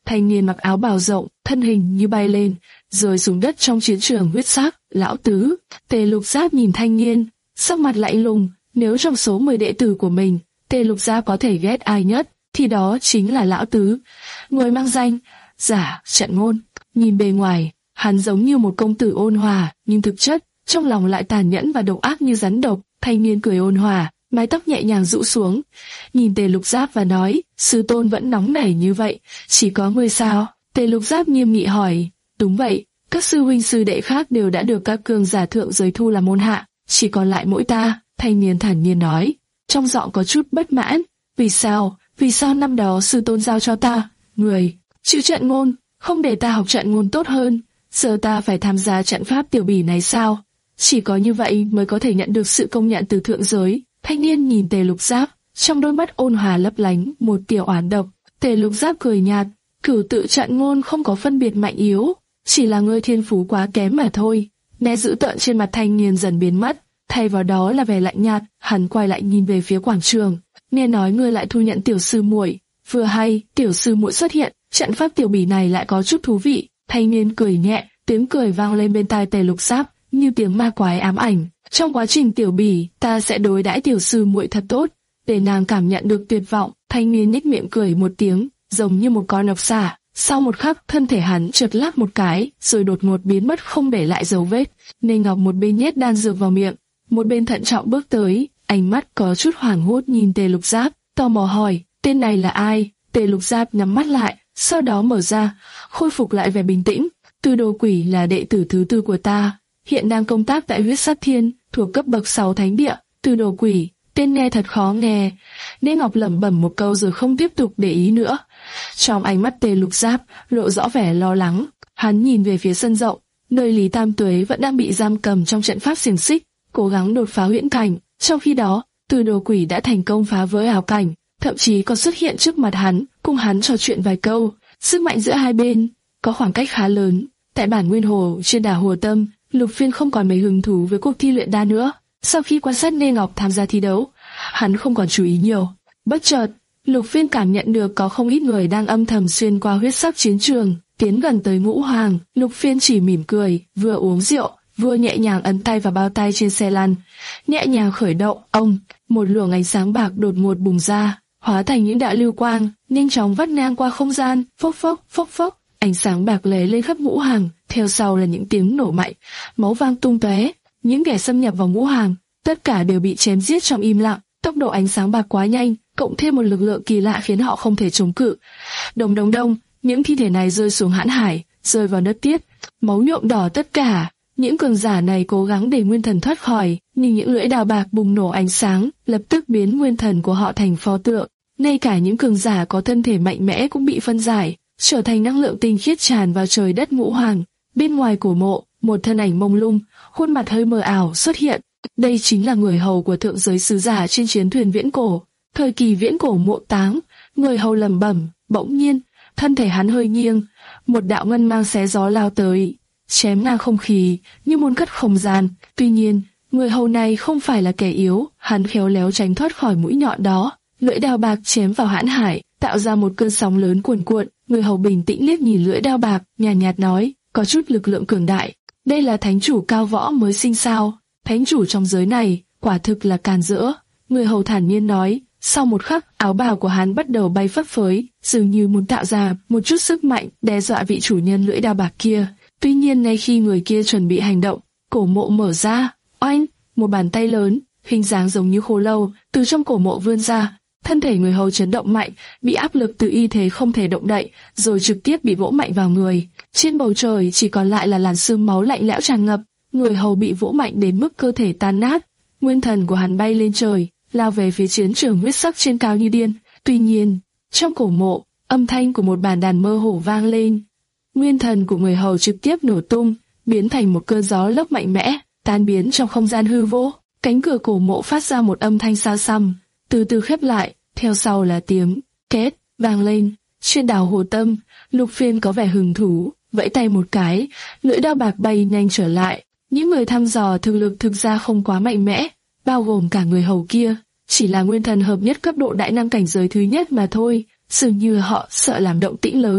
thanh niên mặc áo bào rộng, thân hình như bay lên, rơi xuống đất trong chiến trường huyết sắc. Lão tứ. Tề Lục Giáp nhìn thanh niên, sắc mặt lạnh lùng. Nếu trong số mười đệ tử của mình, Tề Lục Giáp có thể ghét ai nhất, thì đó chính là lão tứ. Người mang danh Giả Trận Ngôn. Nhìn bề ngoài, hắn giống như một công tử ôn hòa, nhưng thực chất trong lòng lại tàn nhẫn và độc ác như rắn độc. Thanh niên cười ôn hòa, mái tóc nhẹ nhàng rũ xuống, nhìn Tề Lục Giáp và nói: sư tôn vẫn nóng nảy như vậy, chỉ có ngươi sao? Tề Lục Giáp nghiêm nghị hỏi: đúng vậy, các sư huynh sư đệ khác đều đã được các cường giả thượng giới thu làm môn hạ, chỉ còn lại mỗi ta. Thanh niên thản nhiên nói, trong giọng có chút bất mãn. Vì sao? Vì sao năm đó sư tôn giao cho ta người chữ trận ngôn, không để ta học trận ngôn tốt hơn? Giờ ta phải tham gia trận pháp tiểu bỉ này sao? Chỉ có như vậy mới có thể nhận được sự công nhận từ thượng giới. Thanh niên nhìn Tề Lục Giáp, trong đôi mắt ôn hòa lấp lánh một tia oán độc. Tề Lục Giáp cười nhạt, cửu tự trận ngôn không có phân biệt mạnh yếu, chỉ là ngươi thiên phú quá kém mà thôi. Nét dữ tợn trên mặt thanh niên dần biến mất, thay vào đó là vẻ lạnh nhạt. Hắn quay lại nhìn về phía quảng trường, nghe nói ngươi lại thu nhận tiểu sư muội. Vừa hay tiểu sư muội xuất hiện, trận pháp tiểu bỉ này lại có chút thú vị. Thanh niên cười nhẹ, tiếng cười vang lên bên tai Tề Lục Giáp như tiếng ma quái ám ảnh. Trong quá trình tiểu bỉ, ta sẽ đối đãi tiểu sư muội thật tốt, để nàng cảm nhận được tuyệt vọng. Thanh niên nhếch miệng cười một tiếng, giống như một con độc xà. Sau một khắc, thân thể hắn chợt lắc một cái, rồi đột ngột biến mất không để lại dấu vết. Nê Ngọc một bên nhét đan dược vào miệng, một bên thận trọng bước tới, ánh mắt có chút hoảng hốt nhìn Tề Lục Giáp, tò mò hỏi: tên này là ai? Tề Lục Giáp nhắm mắt lại, sau đó mở ra, khôi phục lại vẻ bình tĩnh. Tư Đồ Quỷ là đệ tử thứ tư của ta, hiện đang công tác tại Huyết Sát Thiên, thuộc cấp bậc sáu thánh địa. Tư Đồ Quỷ, tên nghe thật khó nghe. Nê Ngọc lẩm bẩm một câu rồi không tiếp tục để ý nữa. Trong ánh mắt Tề Lục Giáp lộ rõ vẻ lo lắng, hắn nhìn về phía sân rộng, nơi Lý Tam Tuế vẫn đang bị giam cầm trong trận pháp xiềng xích, cố gắng đột phá huyễn cảnh. Trong khi đó, Tư Đồ Quỷ đã thành công phá vỡ ảo cảnh, thậm chí còn xuất hiện trước mặt hắn, cùng hắn trò chuyện vài câu. Sức mạnh giữa hai bên có khoảng cách khá lớn. Tại bản Nguyên Hồ trên đảo Hồ Tâm, Lục Phiên không còn mấy hứng thú với cuộc thi luyện đan nữa. Sau khi quan sát Nê Ngọc tham gia thi đấu, hắn không còn chú ý nhiều. Bất chợt, Lục Phiên cảm nhận được có không ít người đang âm thầm xuyên qua huyết sắc chiến trường, tiến gần tới Ngũ Hoàng. Lục Phiên chỉ mỉm cười, vừa uống rượu, vừa nhẹ nhàng ấn tay vào bao tay trên xe lăn, nhẹ nhàng khởi động. Ông, một luồng ánh sáng bạc đột ngột bùng ra, hóa thành những đạo lưu quang, nhanh chóng vắt ngang qua không gian. Phốc phốc, phốc phốc, ánh sáng bạc lóe lên khắp Ngũ Hoàng, theo sau là những tiếng nổ mạnh, máu vang tung tóe. Những kẻ xâm nhập vào Ngũ Hoàng, tất cả đều bị chém giết trong im lặng. Tốc độ ánh sáng bạc quá nhanh, cộng thêm một lực lượng kỳ lạ khiến họ không thể chống cự. Đồng đồng đông, những thi thể này rơi xuống hãn hải, rơi vào đất tiết, máu nhuộm đỏ tất cả. Những cường giả này cố gắng để nguyên thần thoát khỏi, nhưng những lưỡi đao bạc bùng nổ ánh sáng, lập tức biến nguyên thần của họ thành pho tượng. Ngay cả những cường giả có thân thể mạnh mẽ cũng bị phân giải, trở thành năng lượng tinh khiết tràn vào trời đất Ngũ Hoàng. Bên ngoài cổ mộ, một thân ảnh mông lung, khuôn mặt hơi mờ ảo xuất hiện. Đây chính là người hầu của thượng giới sứ giả trên chiến thuyền viễn cổ, thời kỳ viễn cổ mộ táng. Người hầu lẩm bẩm, bỗng nhiên, thân thể hắn hơi nghiêng, một đạo ngân mang xé gió lao tới, chém ngang không khí, như muốn cắt không gian. Tuy nhiên, người hầu này không phải là kẻ yếu, hắn khéo léo tránh thoát khỏi mũi nhọn đó. Lưỡi đao bạc chém vào hãn hải, tạo ra một cơn sóng lớn cuồn cuộn. Người hầu bình tĩnh liếc nhìn lưỡi đao bạc, nhàn nhạt, nhạt nói, có chút lực lượng cường đại. Đây là thánh chủ cao võ mới sinh sao? Thánh chủ trong giới này, quả thực là càn rỡ. Người hầu thản nhiên nói. Sau một khắc, áo bào của hắn bắt đầu bay phấp phới, dường như muốn tạo ra một chút sức mạnh đe dọa vị chủ nhân lưỡi đao bạc kia. Tuy nhiên ngay khi người kia chuẩn bị hành động, cổ mộ mở ra, oanh, một bàn tay lớn, hình dáng giống như khô lâu, từ trong cổ mộ vươn ra. Thân thể người hầu chấn động mạnh, bị áp lực từ y thế không thể động đậy, rồi trực tiếp bị vỗ mạnh vào người. Trên bầu trời chỉ còn lại là làn sương máu lạnh lẽo tràn ngập. Người hầu bị vỗ mạnh đến mức cơ thể tan nát, nguyên thần của hắn bay lên trời, lao về phía chiến trường huyết sắc trên cao như điên. Tuy nhiên, trong cổ mộ, âm thanh của một bản đàn mơ hồ vang lên. Nguyên thần của người hầu trực tiếp nổ tung, biến thành một cơn gió lốc mạnh mẽ, tan biến trong không gian hư vô. Cánh cửa cổ mộ phát ra một âm thanh xa xăm, từ từ khép lại, theo sau là tiếng két vang lên. Trên đảo Hồ Tâm, Lục Phiên có vẻ hứng thú, vẫy tay một cái, lưỡi đao bạc bay nhanh trở lại. Những người thăm dò thực lực thực ra không quá mạnh mẽ, bao gồm cả người hầu kia, chỉ là nguyên thần hợp nhất cấp độ đại năng cảnh giới thứ nhất mà thôi. Dường như họ sợ làm động tĩnh lớn.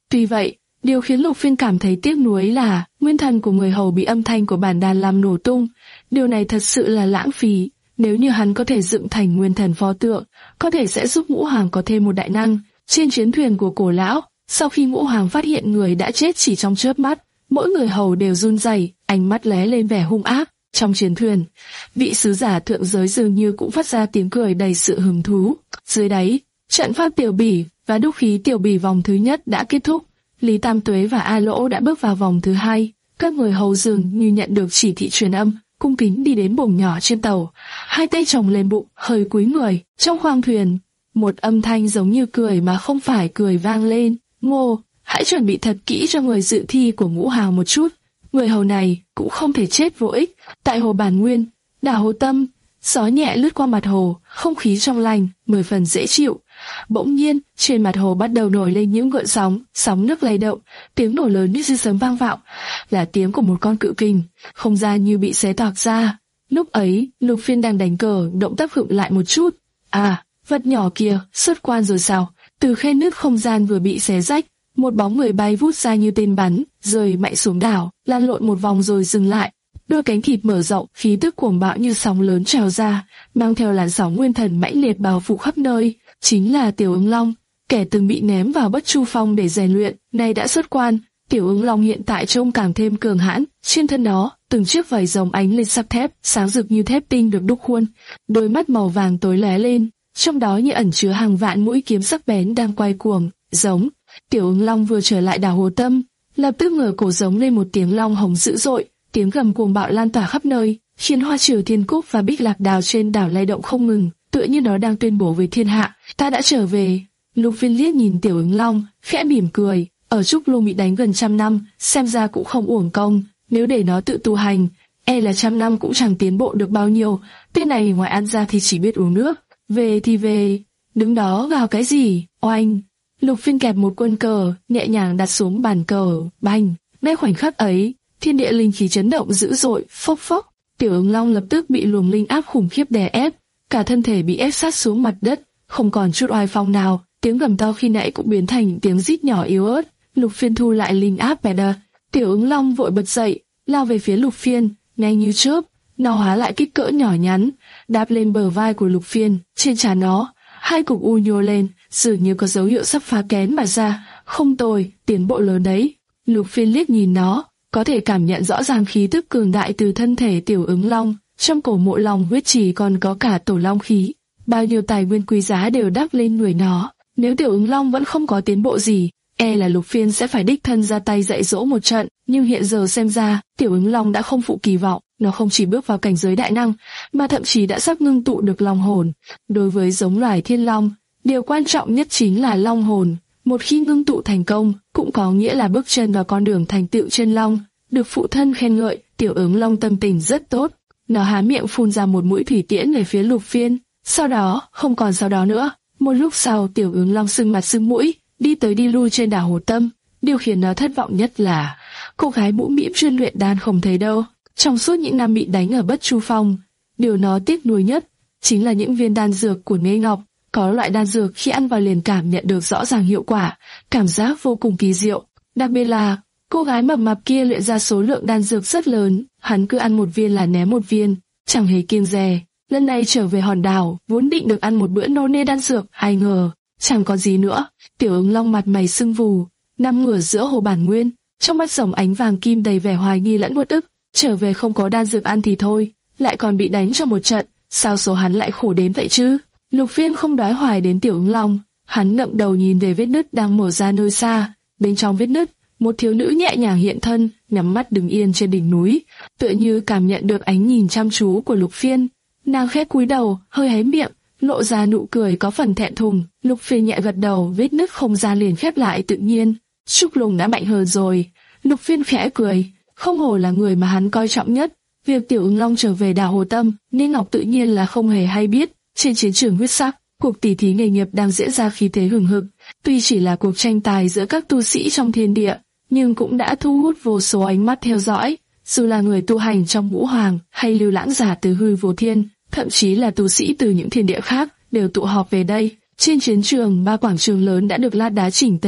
Tuy vậy, điều khiến Lục Phiên cảm thấy tiếc nuối là nguyên thần của người hầu bị âm thanh của bản đàn làm nổ tung. Điều này thật sự là lãng phí. Nếu như hắn có thể dựng thành nguyên thần pho tượng, có thể sẽ giúp Ngũ Hoàng có thêm một đại năng. Trên chiến thuyền của cổ lão, sau khi Ngũ Hoàng phát hiện người đã chết chỉ trong chớp mắt, mỗi người hầu đều run rẩy, ánh mắt lóe lên vẻ hung ác. Trong chiến thuyền, vị sứ giả thượng giới dường như cũng phát ra tiếng cười đầy sự hứng thú. Dưới đáy, trận pháp tiểu bỉ và đúc khí tiểu bỉ vòng thứ nhất đã kết thúc. Lý Tam Tuế và A Lỗ đã bước vào vòng thứ hai. Các người hầu dường như nhận được chỉ thị truyền âm, cung kính đi đến buồng nhỏ trên tàu, hai tay chồng lên bụng, hơi cúi người. Trong khoang thuyền, một âm thanh giống như cười mà không phải cười vang lên. Ngô, hãy chuẩn bị thật kỹ cho người dự thi của Ngũ Hào một chút. Người hầu này cũng không thể chết vô ích. Tại hồ Bản Nguyên, đảo Hồ Tâm, gió nhẹ lướt qua mặt hồ, không khí trong lành, mười phần dễ chịu. Bỗng nhiên, trên mặt hồ bắt đầu nổi lên những gợn sóng, sóng nước lay động, tiếng nổ lớn như sấm vang vọng, là tiếng của một con cự kình, không gian như bị xé toạc ra. Lúc ấy, Lục Phiên đang đánh cờ, động tác khựng lại một chút. À, vật nhỏ kia, xuất quan rồi sao? Từ khe nứt không gian vừa bị xé rách, một bóng người bay vút ra như tên bắn, rơi mạnh xuống đảo, lăn lộn một vòng rồi dừng lại. Đôi cánh thịt mở rộng, khí tức cuồng bạo như sóng lớn trào ra, mang theo làn sóng nguyên thần mãnh liệt bao phủ khắp nơi. Chính là Tiểu Ứng Long, kẻ từng bị ném vào Bất Chu Phong để rèn luyện, nay đã xuất quan. Tiểu Ứng Long hiện tại trông càng thêm cường hãn, trên thân nó từng chiếc vảy rồng ánh lên sắt thép, sáng rực như thép tinh được đúc khuôn, đôi mắt màu vàng tối lóe lên, trong đó như ẩn chứa hàng vạn mũi kiếm sắc bén đang quay cuồng. Giống. Tiểu Ứng Long vừa trở lại đảo Hồ Tâm, lập tức ngửa cổ giống lên một tiếng long hồng dữ dội, tiếng gầm cuồng bạo lan tỏa khắp nơi, khiến hoa triều thiên cúc và bích lạc đào trên đảo lay động không ngừng, tựa như nó đang tuyên bố với thiên hạ: ta đã trở về. Lục Phiên liếc nhìn Tiểu Ứng Long, khẽ mỉm cười. Ở Trúc Lô bị đánh gần trăm năm, xem ra cũng không uổng công. Nếu để nó tự tu hành, e là trăm năm cũng chẳng tiến bộ được bao nhiêu. Tên này ngoài ăn ra thì chỉ biết uống nước. Về thì về, đứng đó gào cái gì? Oanh! Lục Phiên kẹp một quân cờ, nhẹ nhàng đặt xuống bàn cờ, bành. Ngay khoảnh khắc ấy, thiên địa linh khí chấn động dữ dội, phốc phốc. Tiểu Ứng Long lập tức bị luồng linh áp khủng khiếp đè ép, cả thân thể bị ép sát xuống mặt đất, không còn chút oai phong nào. Tiếng gầm to khi nãy cũng biến thành tiếng rít nhỏ yếu ớt. Lục Phiên thu lại linh áp bè đờ. Tiểu Ứng Long vội bật dậy, lao về phía Lục Phiên, nhanh như chớp. Nó hóa lại kích cỡ nhỏ nhắn, đáp lên bờ vai của Lục Phiên. Trên trán nó, hai cục u nhô lên, dường như có dấu hiệu sắp phá kén mà ra. Không tồi, tiến bộ lớn đấy. Lục Phiên liếc nhìn nó, có thể cảm nhận rõ ràng khí tức cường đại từ thân thể Tiểu Ứng Long. Trong cổ mộ long huyết trì còn có cả tổ long khí, bao nhiêu tài nguyên quý giá đều đắp lên người nó. Nếu Tiểu Ứng Long vẫn không có tiến bộ gì, e là Lục Phiên sẽ phải đích thân ra tay dạy dỗ một trận. Nhưng hiện giờ xem ra, Tiểu Ứng Long đã không phụ kỳ vọng. Nó không chỉ bước vào cảnh giới đại năng, mà thậm chí đã sắp ngưng tụ được long hồn. Đối với giống loài thiên long, điều quan trọng nhất chính là long hồn. Một khi ngưng tụ thành công, cũng có nghĩa là bước chân vào con đường thành tựu chân long. Được phụ thân khen ngợi, Tiểu Ứng Long tâm tình rất tốt. Nó há miệng phun ra một mũi thủy tiễn về phía Lục Phiên. Sau đó, không còn sau đó nữa. Một lúc sau, Tiểu Ứng Long sưng mặt sưng mũi, đi tới đi lui trên đảo Hồ Tâm. Điều khiến nó thất vọng nhất là cô gái mũ mĩm chuyên luyện đan không thấy đâu. Trong suốt những năm bị đánh ở Bất Chu Phong, điều nó tiếc nuối nhất chính là những viên đan dược của Nghê Ngọc. Có loại đan dược khi ăn vào liền cảm nhận được rõ ràng hiệu quả, cảm giác vô cùng kỳ diệu. Đặc biệt là cô gái mập mạp kia luyện ra số lượng đan dược rất lớn, hắn cứ ăn một viên là ném một viên, chẳng hề kiêng dè. Lần này trở về hòn đảo, vốn định được ăn một bữa no nê đan dược, ai ngờ chẳng có gì nữa. Tiểu Ứng Long mặt mày sưng vù, nằm ngửa giữa hồ Bản Nguyên, trong mắt rồng ánh vàng kim đầy vẻ hoài nghi lẫn uất ức. Trở về không có đan dược ăn thì thôi, lại còn bị đánh cho một trận, sao số hắn lại khổ đến vậy chứ? Lục Phiên không đoái hoài đến Tiểu Ứng Long, hắn ngẩng đầu nhìn về vết nứt đang mở ra nơi xa. Bên trong vết nứt, một thiếu nữ nhẹ nhàng hiện thân, nhắm mắt đứng yên trên đỉnh núi, tựa như cảm nhận được ánh nhìn chăm chú của Lục Phiên. Nàng khẽ cúi đầu, hơi hé miệng, lộ ra nụ cười có phần thẹn thùng. Lục Phiên nhẹ gật đầu, vết nứt không gian liền khép lại tự nhiên. Trúc Lùng đã mạnh hơn rồi. Lục Phiên khẽ cười, không hổ là người mà hắn coi trọng nhất. Việc Tiểu Ứng Long trở về đảo Hồ Tâm, Nghê Ngọc tự nhiên là không hề hay biết. Trên chiến trường huyết sắc, cuộc tỷ thí nghề nghiệp đang diễn ra khí thế hừng hực. Tuy chỉ là cuộc tranh tài giữa các tu sĩ trong thiên địa, nhưng cũng đã thu hút vô số ánh mắt theo dõi. Dù là người tu hành trong Ngũ Hoàng hay lưu lãng giả từ hư vô thiên, thậm chí là tu sĩ từ những thiên địa khác đều tụ họp về đây. Trên chiến trường, ba quảng trường lớn đã được lát đá chỉnh tề,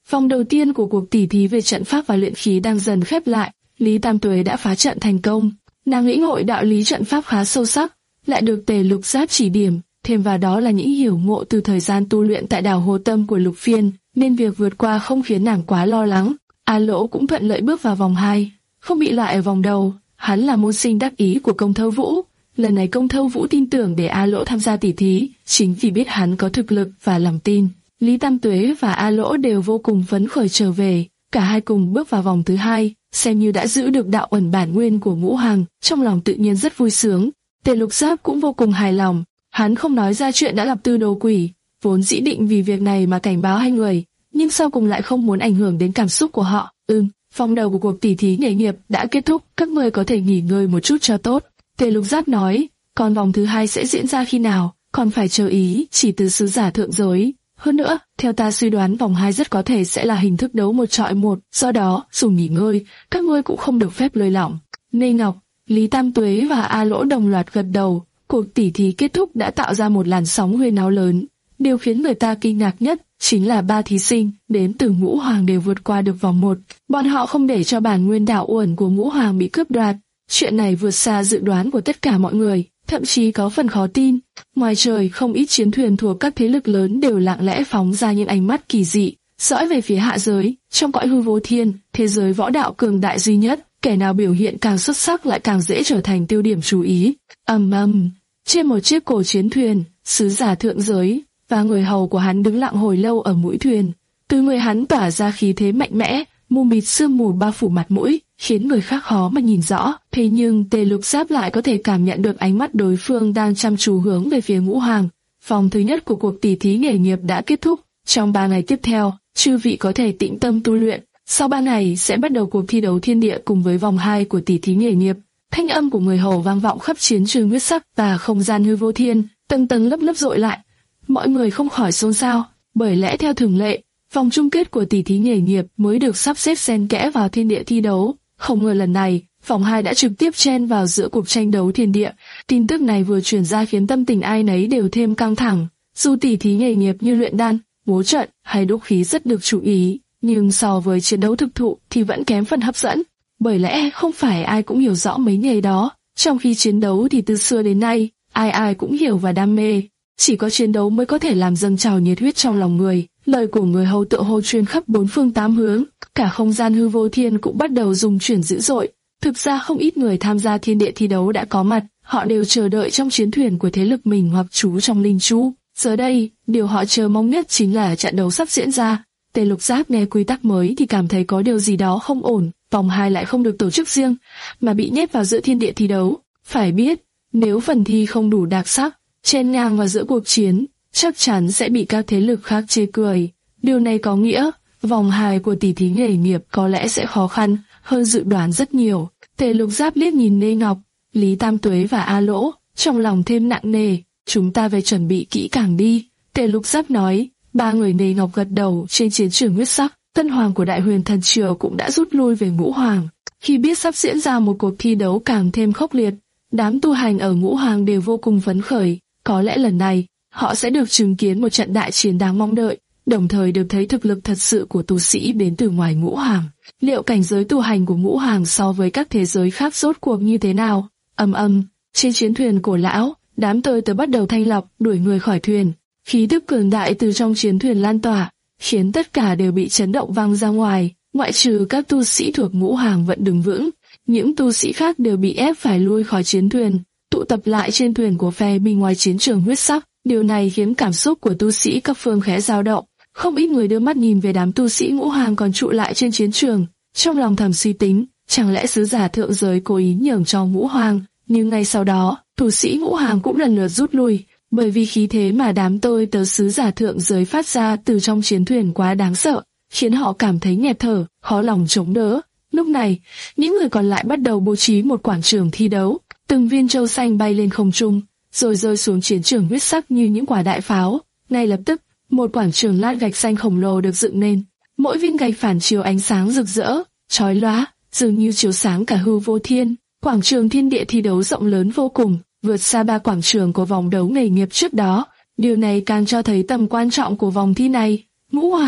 Vòng đầu tiên của cuộc tỉ thí về trận pháp và luyện khí đang dần khép lại. Lý Tam Tuế đã phá trận thành công. Nàng lĩnh hội đạo lý trận pháp khá sâu sắc, lại được Tề Lục Giáp chỉ điểm, thêm vào đó là những hiểu ngộ từ thời gian tu luyện tại đảo Hồ Tâm của Lục Phiên, nên việc vượt qua không khiến nàng quá lo lắng. A Lỗ cũng thuận lợi bước vào vòng hai, không bị loại ở vòng đầu. Hắn là môn sinh đắc ý của Công Thâu Vũ. Lần này Công Thâu Vũ tin tưởng để A Lỗ tham gia tỉ thí, chính vì biết hắn có thực lực và lòng tin. Lý Tam Tuế và A Lỗ đều vô cùng phấn khởi trở về, cả hai cùng bước vào vòng thứ hai, xem như đã giữ được đạo ẩn bản nguyên của Ngũ Hoàng, trong lòng tự nhiên rất vui sướng. Tề Lục Giáp cũng vô cùng hài lòng, hắn không nói ra chuyện đã gặp Tư Đồ Quỷ, vốn dĩ định vì việc này mà cảnh báo hai người, nhưng sau cùng lại không muốn ảnh hưởng đến cảm xúc của họ. Ừm, vòng đầu của cuộc tỉ thí nghề nghiệp đã kết thúc, các ngươi có thể nghỉ ngơi một chút cho tốt. Tề Lục Giáp nói, còn vòng thứ hai sẽ diễn ra khi nào, còn phải chờ ý chỉ từ sứ giả thượng giới. Hơn nữa, theo ta suy đoán vòng hai rất có thể sẽ là hình thức đấu một chọi một, do đó, dù nghỉ ngơi, các ngươi cũng không được phép lơi lỏng. Nê Ngọc, Lý Tam Tuế và A Lỗ đồng loạt gật đầu, cuộc tỉ thí kết thúc đã tạo ra một làn sóng huyên náo lớn. Điều khiến người ta kinh ngạc nhất chính là ba thí sinh đến từ Ngũ Hoàng đều vượt qua được vòng một. Bọn họ không để cho bản nguyên đạo uẩn của Ngũ Hoàng bị cướp đoạt. Chuyện này vượt xa dự đoán của tất cả mọi người, thậm chí có phần khó tin. Ngoài trời, không ít chiến thuyền thuộc các thế lực lớn đều lặng lẽ phóng ra những ánh mắt kỳ dị, dõi về phía hạ giới. Trong cõi hư vô thiên, thế giới võ đạo cường đại duy nhất, kẻ nào biểu hiện càng xuất sắc lại càng dễ trở thành tiêu điểm chú ý. Ầm ầm, trên một chiếc cổ chiến thuyền, sứ giả thượng giới và người hầu của hắn đứng lặng hồi lâu ở mũi thuyền. Từ người hắn tỏa ra khí thế mạnh mẽ, mù mịt sương mù bao phủ mặt mũi, khiến người khác khó mà nhìn rõ. Thế nhưng Tề Lục Giáp lại có thể cảm nhận được ánh mắt đối phương đang chăm chú hướng về phía Ngũ Hoàng. Vòng thứ nhất của cuộc tỉ thí nghề nghiệp đã kết thúc. Trong ba ngày tiếp theo, chư vị có thể tĩnh tâm tu luyện. Sau ba ngày sẽ bắt đầu cuộc thi đấu thiên địa cùng với vòng hai của tỉ thí nghề nghiệp. Thanh âm của người hầu vang vọng khắp chiến trường huyết sắc và không gian hư vô thiên, tầng tầng lớp lớp dội lại. Mọi người không khỏi xôn xao, bởi lẽ theo thường lệ, vòng chung kết của tỉ thí nghề nghiệp mới được sắp xếp xen kẽ vào thiên địa thi đấu. Không ngờ lần này, vòng hai đã trực tiếp chen vào giữa cuộc tranh đấu thiên địa. Tin tức này vừa truyền ra khiến tâm tình ai nấy đều thêm căng thẳng. Dù tỉ thí nghề nghiệp như luyện đan, bố trận hay đúc khí rất được chú ý, nhưng so với chiến đấu thực thụ thì vẫn kém phần hấp dẫn. Bởi lẽ không phải ai cũng hiểu rõ mấy nghề đó, trong khi chiến đấu thì từ xưa đến nay, ai ai cũng hiểu và đam mê. Chỉ có chiến đấu mới có thể làm dâng trào nhiệt huyết trong lòng người. Lời của người hầu tựa hồ truyền khắp bốn phương tám hướng, cả không gian hư vô thiên cũng bắt đầu rung chuyển dữ dội. Thực ra không ít người tham gia thiên địa thi đấu đã có mặt, họ đều chờ đợi trong chiến thuyền của thế lực mình hoặc trú trong linh chú. Giờ đây, điều họ chờ mong nhất chính là trận đấu sắp diễn ra. Tề Lục Giáp nghe quy tắc mới thì cảm thấy có điều gì đó không ổn, vòng hai lại không được tổ chức riêng, mà bị nhét vào giữa thiên địa thi đấu. Phải biết, nếu phần thi không đủ đặc sắc, chen ngang vào giữa cuộc chiến, chắc chắn sẽ bị các thế lực khác chê cười. Điều này có nghĩa, vòng hai của tỉ thí nghề nghiệp có lẽ sẽ khó khăn hơn dự đoán rất nhiều. Tề Lục Giáp liếc nhìn Nê Ngọc, Lý Tam Tuế và A Lỗ, trong lòng thêm nặng nề. Chúng ta về chuẩn bị kỹ càng đi, Tề Lục Giáp nói. Ba người Nê Ngọc gật đầu. Trên chiến trường huyết sắc, Tân Hoàng của Đại Huyền Thần Triều cũng đã rút lui về Ngũ Hoàng. Khi biết sắp diễn ra một cuộc thi đấu càng thêm khốc liệt, đám tu hành ở Ngũ Hoàng đều vô cùng phấn khởi. Có lẽ lần này, họ sẽ được chứng kiến một trận đại chiến đáng mong đợi, đồng thời được thấy thực lực thật sự của tu sĩ đến từ ngoài Ngũ Hoàng. Liệu cảnh giới tu hành của Ngũ Hoàng so với các thế giới khác rốt cuộc như thế nào? Ầm ầm, trên chiến thuyền cổ lão, đám tơi tớ bắt đầu thanh lọc, đuổi người khỏi thuyền. Khí tức cường đại từ trong chiến thuyền lan tỏa, khiến tất cả đều bị chấn động văng ra ngoài, ngoại trừ các tu sĩ thuộc Ngũ Hoàng vẫn đứng vững. Những tu sĩ khác đều bị ép phải lui khỏi chiến thuyền, tụ tập lại trên thuyền của phe mình ngoài chiến trường huyết sắc. Điều này khiến cảm xúc của tu sĩ các phương khẽ dao động. Không ít người đưa mắt nhìn về đám tu sĩ Ngũ Hoàng còn trụ lại trên chiến trường, trong lòng thầm suy tính, chẳng lẽ sứ giả thượng giới cố ý nhường cho Ngũ Hoàng? Nhưng ngay sau đó, tu sĩ Ngũ Hoàng cũng lần lượt rút lui, bởi vì khí thế mà đám tôi tớ sứ giả thượng giới phát ra từ trong chiến thuyền quá đáng sợ, khiến họ cảm thấy nghẹt thở, khó lòng chống đỡ. Lúc này, những người còn lại bắt đầu bố trí một quảng trường thi đấu. Từng viên châu xanh bay lên không trung, rồi rơi xuống chiến trường huyết sắc như những quả đại pháo. Ngay lập tức, một quảng trường lát gạch xanh khổng lồ được dựng nên. Mỗi viên gạch phản chiếu ánh sáng rực rỡ, chói lóa, dường như chiếu sáng cả hư vô thiên. Quảng trường thiên địa thi đấu rộng lớn vô cùng, vượt xa ba quảng trường của vòng đấu nghề nghiệp trước đó. Điều này càng cho thấy tầm quan trọng của vòng thi này. Ngũ Hoàng,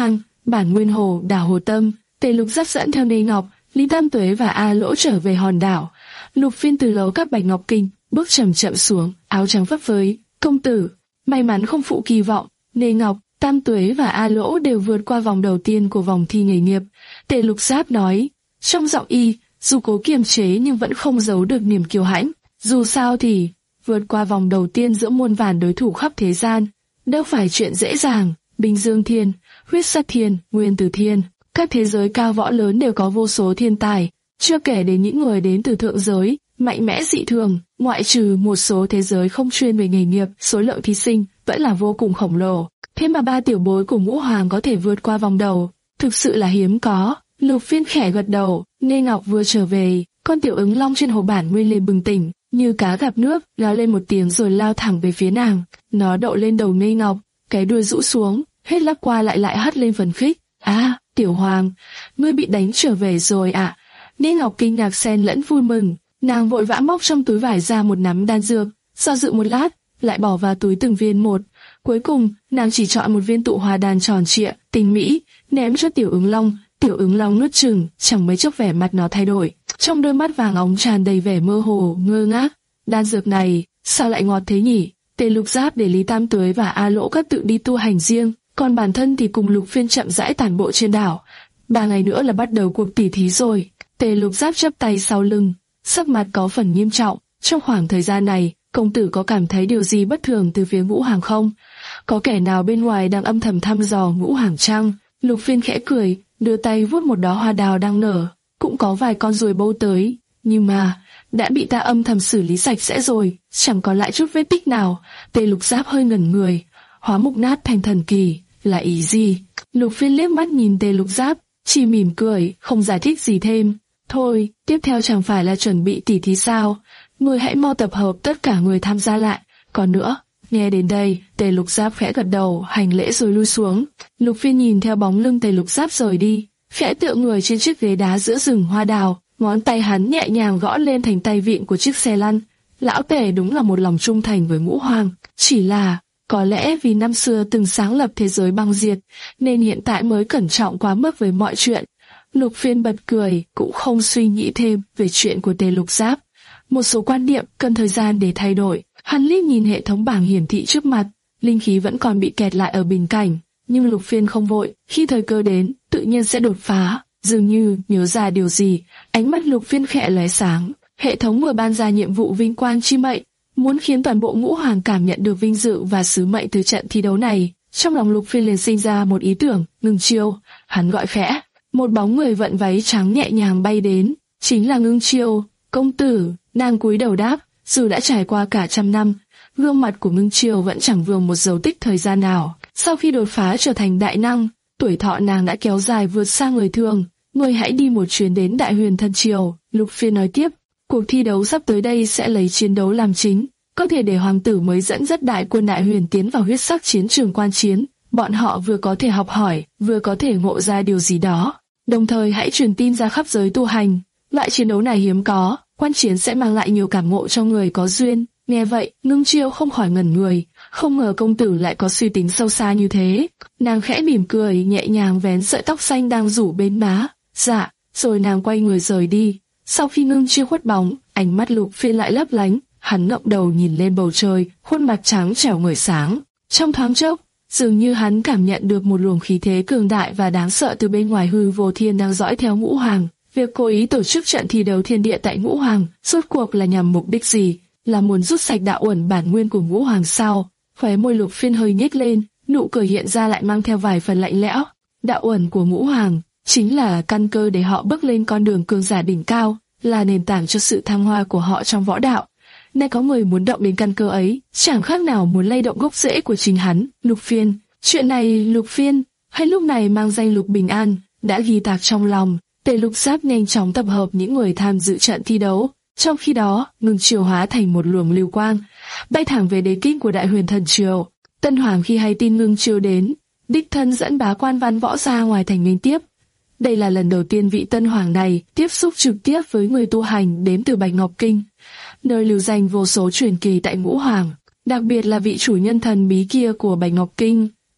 Bản Nguyên Hồ, đảo Hồ Tâm. Tề Lục Giáp dẫn theo Nê Ngọc, Lý Tam Tuế và A Lỗ trở về hòn đảo. Lục Phiên từ lầu các Bạch Ngọc Kinh bước chậm chậm xuống, áo trắng phấp phới. Công tử, may mắn không phụ kỳ vọng. Nê Ngọc, Tam Tuế và A Lỗ đều vượt qua vòng đầu tiên của vòng thi nghề nghiệp. Tề Lục Giáp nói, trong giọng y, dù cố kiềm chế nhưng vẫn không giấu được niềm kiêu hãnh. Dù sao thì, vượt qua vòng đầu tiên giữa muôn vàn đối thủ khắp thế gian, đâu phải chuyện dễ dàng. Bình Dương Thiên, Huyết Sát Thiên, Nguyên Tử Thiên, các thế giới cao võ lớn đều có vô số thiên tài, chưa kể đến những người đến từ thượng giới, mạnh mẽ dị thường. Ngoại trừ một số thế giới không chuyên về nghề nghiệp, số lượng thí sinh vẫn là vô cùng khổng lồ. Thế mà ba tiểu bối của Ngũ Hoàng có thể vượt qua vòng đầu, thực sự là hiếm có. Lục Phiên khẽ gật đầu. Nê Ngọc vừa trở về, con tiểu ứng long trên hồ Bản Nguyên liền bừng tỉnh, như cá gặp nước, gào lên một tiếng rồi lao thẳng về phía nàng. Nó đậu lên đầu Nê Ngọc, cái đuôi rũ xuống, hết lắp qua lại lại hất lên phấn khích. À, tiểu hoàng, ngươi bị đánh trở về rồi ạ. À? Nê Ngọc kinh ngạc xen lẫn vui mừng, nàng vội vã móc trong túi vải ra một nắm đan dược, do dự một lát, lại bỏ vào túi từng viên một. Cuối cùng, nàng chỉ chọn một viên tụ hòa đan tròn trịa, tinh mỹ, ném cho tiểu ứng long. Tiểu ứng long nuốt chừng, chẳng mấy chốc vẻ mặt nó thay đổi, trong đôi mắt vàng óng tràn đầy vẻ mơ hồ, ngơ ngác. Đan dược này, sao lại ngọt thế nhỉ? Tề Lục Giáp để Lý Tam Tuế và A Lỗ các tự đi tu hành riêng, còn bản thân thì cùng Lục Phiên chậm rãi tản bộ trên đảo. Ba ngày nữa là bắt đầu cuộc tỉ thí rồi. Tề Lục Giáp chắp tay sau lưng, sắc mặt có phần nghiêm trọng. Trong khoảng thời gian này, công tử có cảm thấy điều gì bất thường từ phía Ngũ Hoàng không? Có kẻ nào bên ngoài đang âm thầm thăm dò Ngũ Hoàng chăng? Lục Phiên khẽ cười, đưa tay vuốt một đóa hoa đào đang nở. Cũng có vài con ruồi bâu tới, nhưng mà đã bị ta âm thầm xử lý sạch sẽ rồi, chẳng còn lại chút vết tích nào. Tề Lục Giáp hơi ngẩn người, hóa mục nát thành thần kỳ, là ý gì? Lục Phiên liếc mắt nhìn Tề Lục Giáp, chỉ mỉm cười, không giải thích gì thêm. Thôi, tiếp theo chẳng phải là chuẩn bị tỉ thí sao? Ngươi hãy mau tập hợp tất cả người tham gia lại. Còn nữa, nghe đến đây, Tề Lục Giáp khẽ gật đầu, hành lễ rồi lui xuống. Lục Phiên nhìn theo bóng lưng Tề Lục Giáp rời đi, khẽ tựa người trên chiếc ghế đá giữa rừng hoa đào, ngón tay hắn nhẹ nhàng gõ lên thành tay vịn của chiếc xe lăn. Lão Tề đúng là một lòng trung thành với Ngũ Hoàng, chỉ là có lẽ vì năm xưa từng sáng lập thế giới băng diệt, nên hiện tại mới cẩn trọng quá mức với mọi chuyện. Lục Phiên bật cười, cũng không suy nghĩ thêm về chuyện của Tề Lục Giáp. Một số quan niệm cần thời gian để thay đổi. Hắn liếc nhìn hệ thống bảng hiển thị trước mặt, linh khí vẫn còn bị kẹt lại ở bình cảnh, nhưng Lục Phiên không vội, khi thời cơ đến, tự nhiên sẽ đột phá. Dường như nhớ ra điều gì, ánh mắt Lục Phiên khẽ lóe sáng. Hệ thống vừa ban ra nhiệm vụ vinh quang chi mệnh, muốn khiến toàn bộ Ngũ Hoàng cảm nhận được vinh dự và sứ mệnh từ trận thi đấu này. Trong lòng Lục Phiên liền sinh ra một ý tưởng, ngưng chiêu. Hắn gọi khẽ, một bóng người vận váy trắng nhẹ nhàng bay đến, chính là Ngưng Chiêu. Công tử, nàng cúi đầu đáp, dù đã trải qua cả trăm năm, gương mặt của Ngưng Chiêu vẫn chẳng vương một dấu tích thời gian nào. Sau khi đột phá trở thành đại năng, tuổi thọ nàng đã kéo dài vượt xa người thường. Ngươi hãy đi một chuyến đến Đại Huyền Thần Triều. Lục Phiên nói tiếp, cuộc thi đấu sắp tới đây sẽ lấy chiến đấu làm chính, có thể để hoàng tử mới dẫn dắt đại quân Đại Huyền tiến vào huyết sắc chiến trường quan chiến. Bọn họ vừa có thể học hỏi, vừa có thể ngộ ra điều gì đó. Đồng thời hãy truyền tin ra khắp giới tu hành. Loại chiến đấu này hiếm có, quan chiến sẽ mang lại nhiều cảm ngộ cho người có duyên. Nghe vậy, Ngưng Chiêu không khỏi ngẩn người, không ngờ công tử lại có suy tính sâu xa như thế. Nàng khẽ mỉm cười, nhẹ nhàng vén sợi tóc xanh đang rủ bên má. Dạ, rồi nàng quay người rời đi. Sau khi Ngưng Chiêu khuất bóng, ánh mắt Lục Phiên lại lấp lánh, hắn ngẩng đầu nhìn lên bầu trời, khuôn mặt trắng trẻo ngời sáng. Trong thoáng chốc, dường như hắn cảm nhận được một luồng khí thế cường đại và đáng sợ từ bên ngoài hư vô thiên đang dõi theo Ngũ Hoàng. Việc cố ý tổ chức trận thi đấu thiên địa tại Ngũ Hoàng, rốt cuộc là nhằm mục đích gì? Là muốn rút sạch đạo uẩn bản nguyên của Ngũ Hoàng sao? Khóe môi Lục Phiên hơi nhếch lên, nụ cười hiện ra lại mang theo vài phần lạnh lẽo. Đạo uẩn của Ngũ Hoàng chính là căn cơ để họ bước lên con đường cường giả đỉnh cao, là nền tảng cho sự thăng hoa của họ trong võ đạo. Nay có người muốn động đến căn cơ ấy, chẳng khác nào muốn lay động gốc rễ của chính hắn. Lục Phiên, chuyện này Lục Phiên, hay lúc này mang danh Lục Bình An, đã ghi tạc trong lòng. Tề Lục Giáp nhanh chóng tập hợp những người tham dự trận thi đấu. Trong khi đó, Ngưng Chiêu hóa thành một luồng lưu quang, bay thẳng về đế kinh của Đại Huyền Thần Triều. Tân Hoàng khi hay tin Ngưng Chiêu đến, đích thân dẫn bá quan văn võ ra ngoài thành nghênh tiếp. Đây là lần đầu tiên vị Tân Hoàng này tiếp xúc trực tiếp với người tu hành đến từ Bạch Ngọc Kinh, nơi lưu danh vô số truyền kỳ tại Ngũ Hoàng, đặc biệt là vị chủ nhân thần bí kia của Bạch Ngọc Kinh.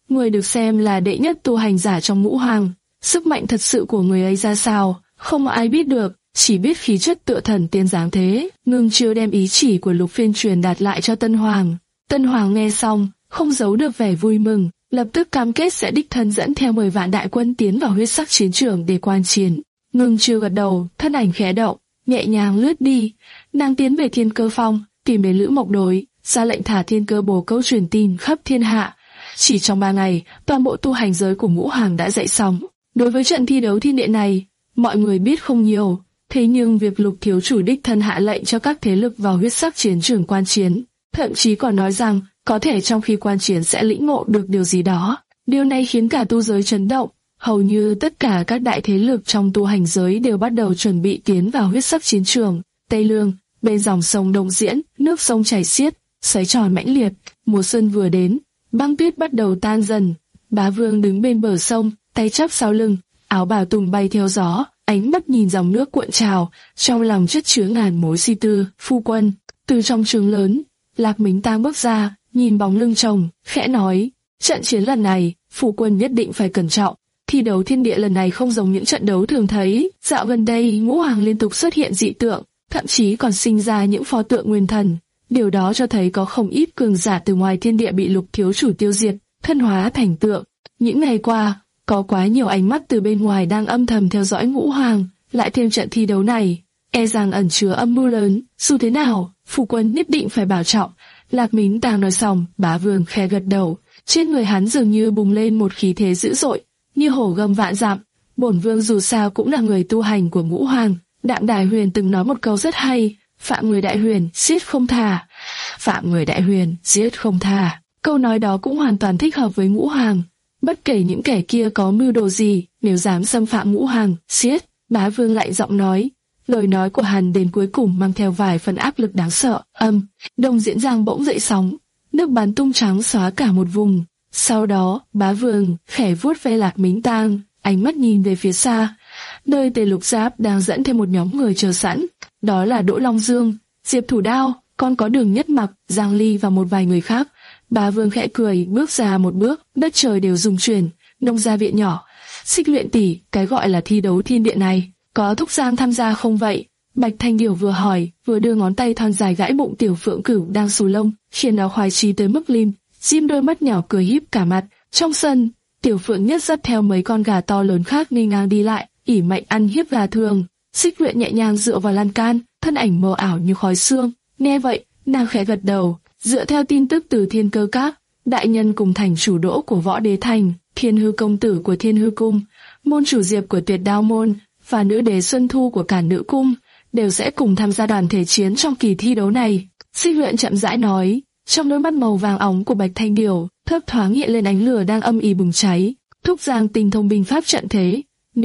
người được xem là đệ nhất tu hành giả trong ngũ hoàng. Sức mạnh thật sự của người ấy ra sao, không ai biết được, chỉ biết khí chất tựa thần tiên dáng thế. Ngưng Chiêu đem ý chỉ của Lục Phiên truyền đạt lại cho Tân Hoàng. Tân Hoàng nghe xong, không giấu được vẻ vui mừng, lập tức cam kết sẽ đích thân dẫn theo mười vạn đại quân tiến vào huyết sắc chiến trường để quan chiến. Ngưng Chiêu gật đầu, thân ảnh khẽ động, nhẹ nhàng lướt đi. Nàng tiến về Thiên Cơ Phong, tìm đến Lữ Mộc Đối, ra lệnh thả Thiên Cơ Bồ Câu truyền tin khắp thiên hạ. Chỉ trong ba ngày, toàn bộ tu hành giới của ngũ hoàng đã dậy sóng. Đối với trận thi đấu thiên địa này, mọi người biết không nhiều, thế nhưng việc Lục thiếu chủ đích thân hạ lệnh cho các thế lực vào huyết sắc chiến trường quan chiến, thậm chí còn nói rằng có thể trong khi quan chiến sẽ lĩnh ngộ được điều gì đó. Điều này khiến cả tu giới chấn động, hầu như tất cả các đại thế lực trong tu hành giới đều bắt đầu chuẩn bị tiến vào huyết sắc chiến trường. Tây Lương, bên dòng sông Đông Diễn, nước sông chảy xiết, xoáy tròn mãnh liệt, mùa xuân vừa đến, băng tuyết bắt đầu tan dần. Bá Vương đứng bên bờ sông, tay chắp sau lưng, áo bào tùng bay theo gió, ánh mắt nhìn dòng nước cuộn trào, trong lòng chất chứa ngàn mối suy tư. Phu quân, từ trong trường lớn, Lạc Mính Tang bước ra, nhìn bóng lưng chồng, khẽ nói, trận chiến lần này, phu quân nhất định phải cẩn trọng. Thi đấu thiên địa lần này không giống những trận đấu thường thấy. Dạo gần đây, ngũ hoàng liên tục xuất hiện dị tượng, thậm chí còn sinh ra những pho tượng nguyên thần. Điều đó cho thấy có không ít cường giả từ ngoài thiên địa bị Lục thiếu chủ tiêu diệt, thân hóa thành tượng. Những ngày qua, có quá nhiều ánh mắt từ bên ngoài đang âm thầm theo dõi ngũ hoàng, lại thêm trận thi đấu này, e rằng ẩn chứa âm mưu lớn. Dù thế nào, phu quân nhất định phải bảo trọng. Lạc Mính Tang nói xong, Bá Vương khẽ gật đầu, trên người hắn dường như bùng lên một khí thế dữ dội, như hổ gầm vạn dặm. Bổn vương dù sao cũng là người tu hành của ngũ hoàng. Đạm Đài Huyền từng nói một câu rất hay, phạm người đại huyền, giết không tha. Phạm người đại huyền, giết không tha. Câu nói đó cũng hoàn toàn thích hợp với ngũ hoàng. Bất kể những kẻ kia có mưu đồ gì, nếu dám xâm phạm ngũ hoàng, giết. Bá Vương lạnh giọng nói. Lời nói của hắn đến cuối cùng mang theo vài phần áp lực đáng sợ. Âm, Đông Diễn Giang bỗng dậy sóng, nước bắn tung trắng xóa cả một vùng. Sau đó, Bá Vương khẽ vuốt ve Lạc Mính Tang, ánh mắt nhìn về phía xa, nơi Tề Lục Giáp đang dẫn thêm một nhóm người chờ sẵn. Đó là Đỗ Long Dương, Diệp Thủ Đao, còn có Đường Nhất Mặc, Giang Ly và một vài người khác. Bá Vương khẽ cười, bước ra một bước, đất trời đều rung chuyển. Nông gia viện nhỏ, Xích Luyện tỷ, cái gọi là thi đấu thiên địa này, có Thúc Giang tham gia không vậy? Bạch Thanh Điểu vừa hỏi, vừa đưa ngón tay thon dài gãi bụng Tiểu Phượng Cửu đang xù lông, khiến nó khoái chí tới mức lim dim đôi mắt nhỏ cười híp cả mặt. Trong sân, Tiểu Phượng Nhất dắt theo mấy con gà to lớn khác nghênh ngang đi lại, ỉ mạnh ăn hiếp gà thường. Xích Luyện nhẹ nhàng dựa vào lan can, thân ảnh mờ ảo như khói sương. Nghe vậy, nàng khẽ gật đầu. Dựa theo tin tức từ Thiên Cơ Các, đại nhân cùng thành chủ Đỗ của Võ Đế Thành, Thiên Hư công tử của Thiên Hư cung, môn chủ Diệp của Tuyệt Đao môn và nữ đế Xuân Thu của Cản Nữ cung đều sẽ cùng tham gia đoàn thể chiến trong kỳ thi đấu này. Xích Luyện chậm rãi nói, trong đôi mắt màu vàng óng của Bạch Thanh Điểu thấp thoáng hiện lên ánh lửa đang âm ỉ bùng cháy. Thúc Giang tinh thông binh pháp trận thế.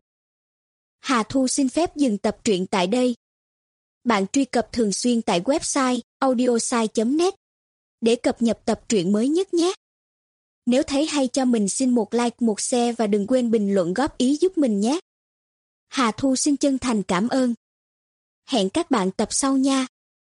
Hà Thu xin phép dừng tập truyện tại đây. Bạn truy cập thường xuyên tại website audiosai chấm net để cập nhật tập truyện mới nhất nhé. Nếu thấy hay cho mình xin một like, một share và đừng quên bình luận góp ý giúp mình nhé. Hà Thu xin chân thành cảm ơn. Hẹn các bạn tập sau nha.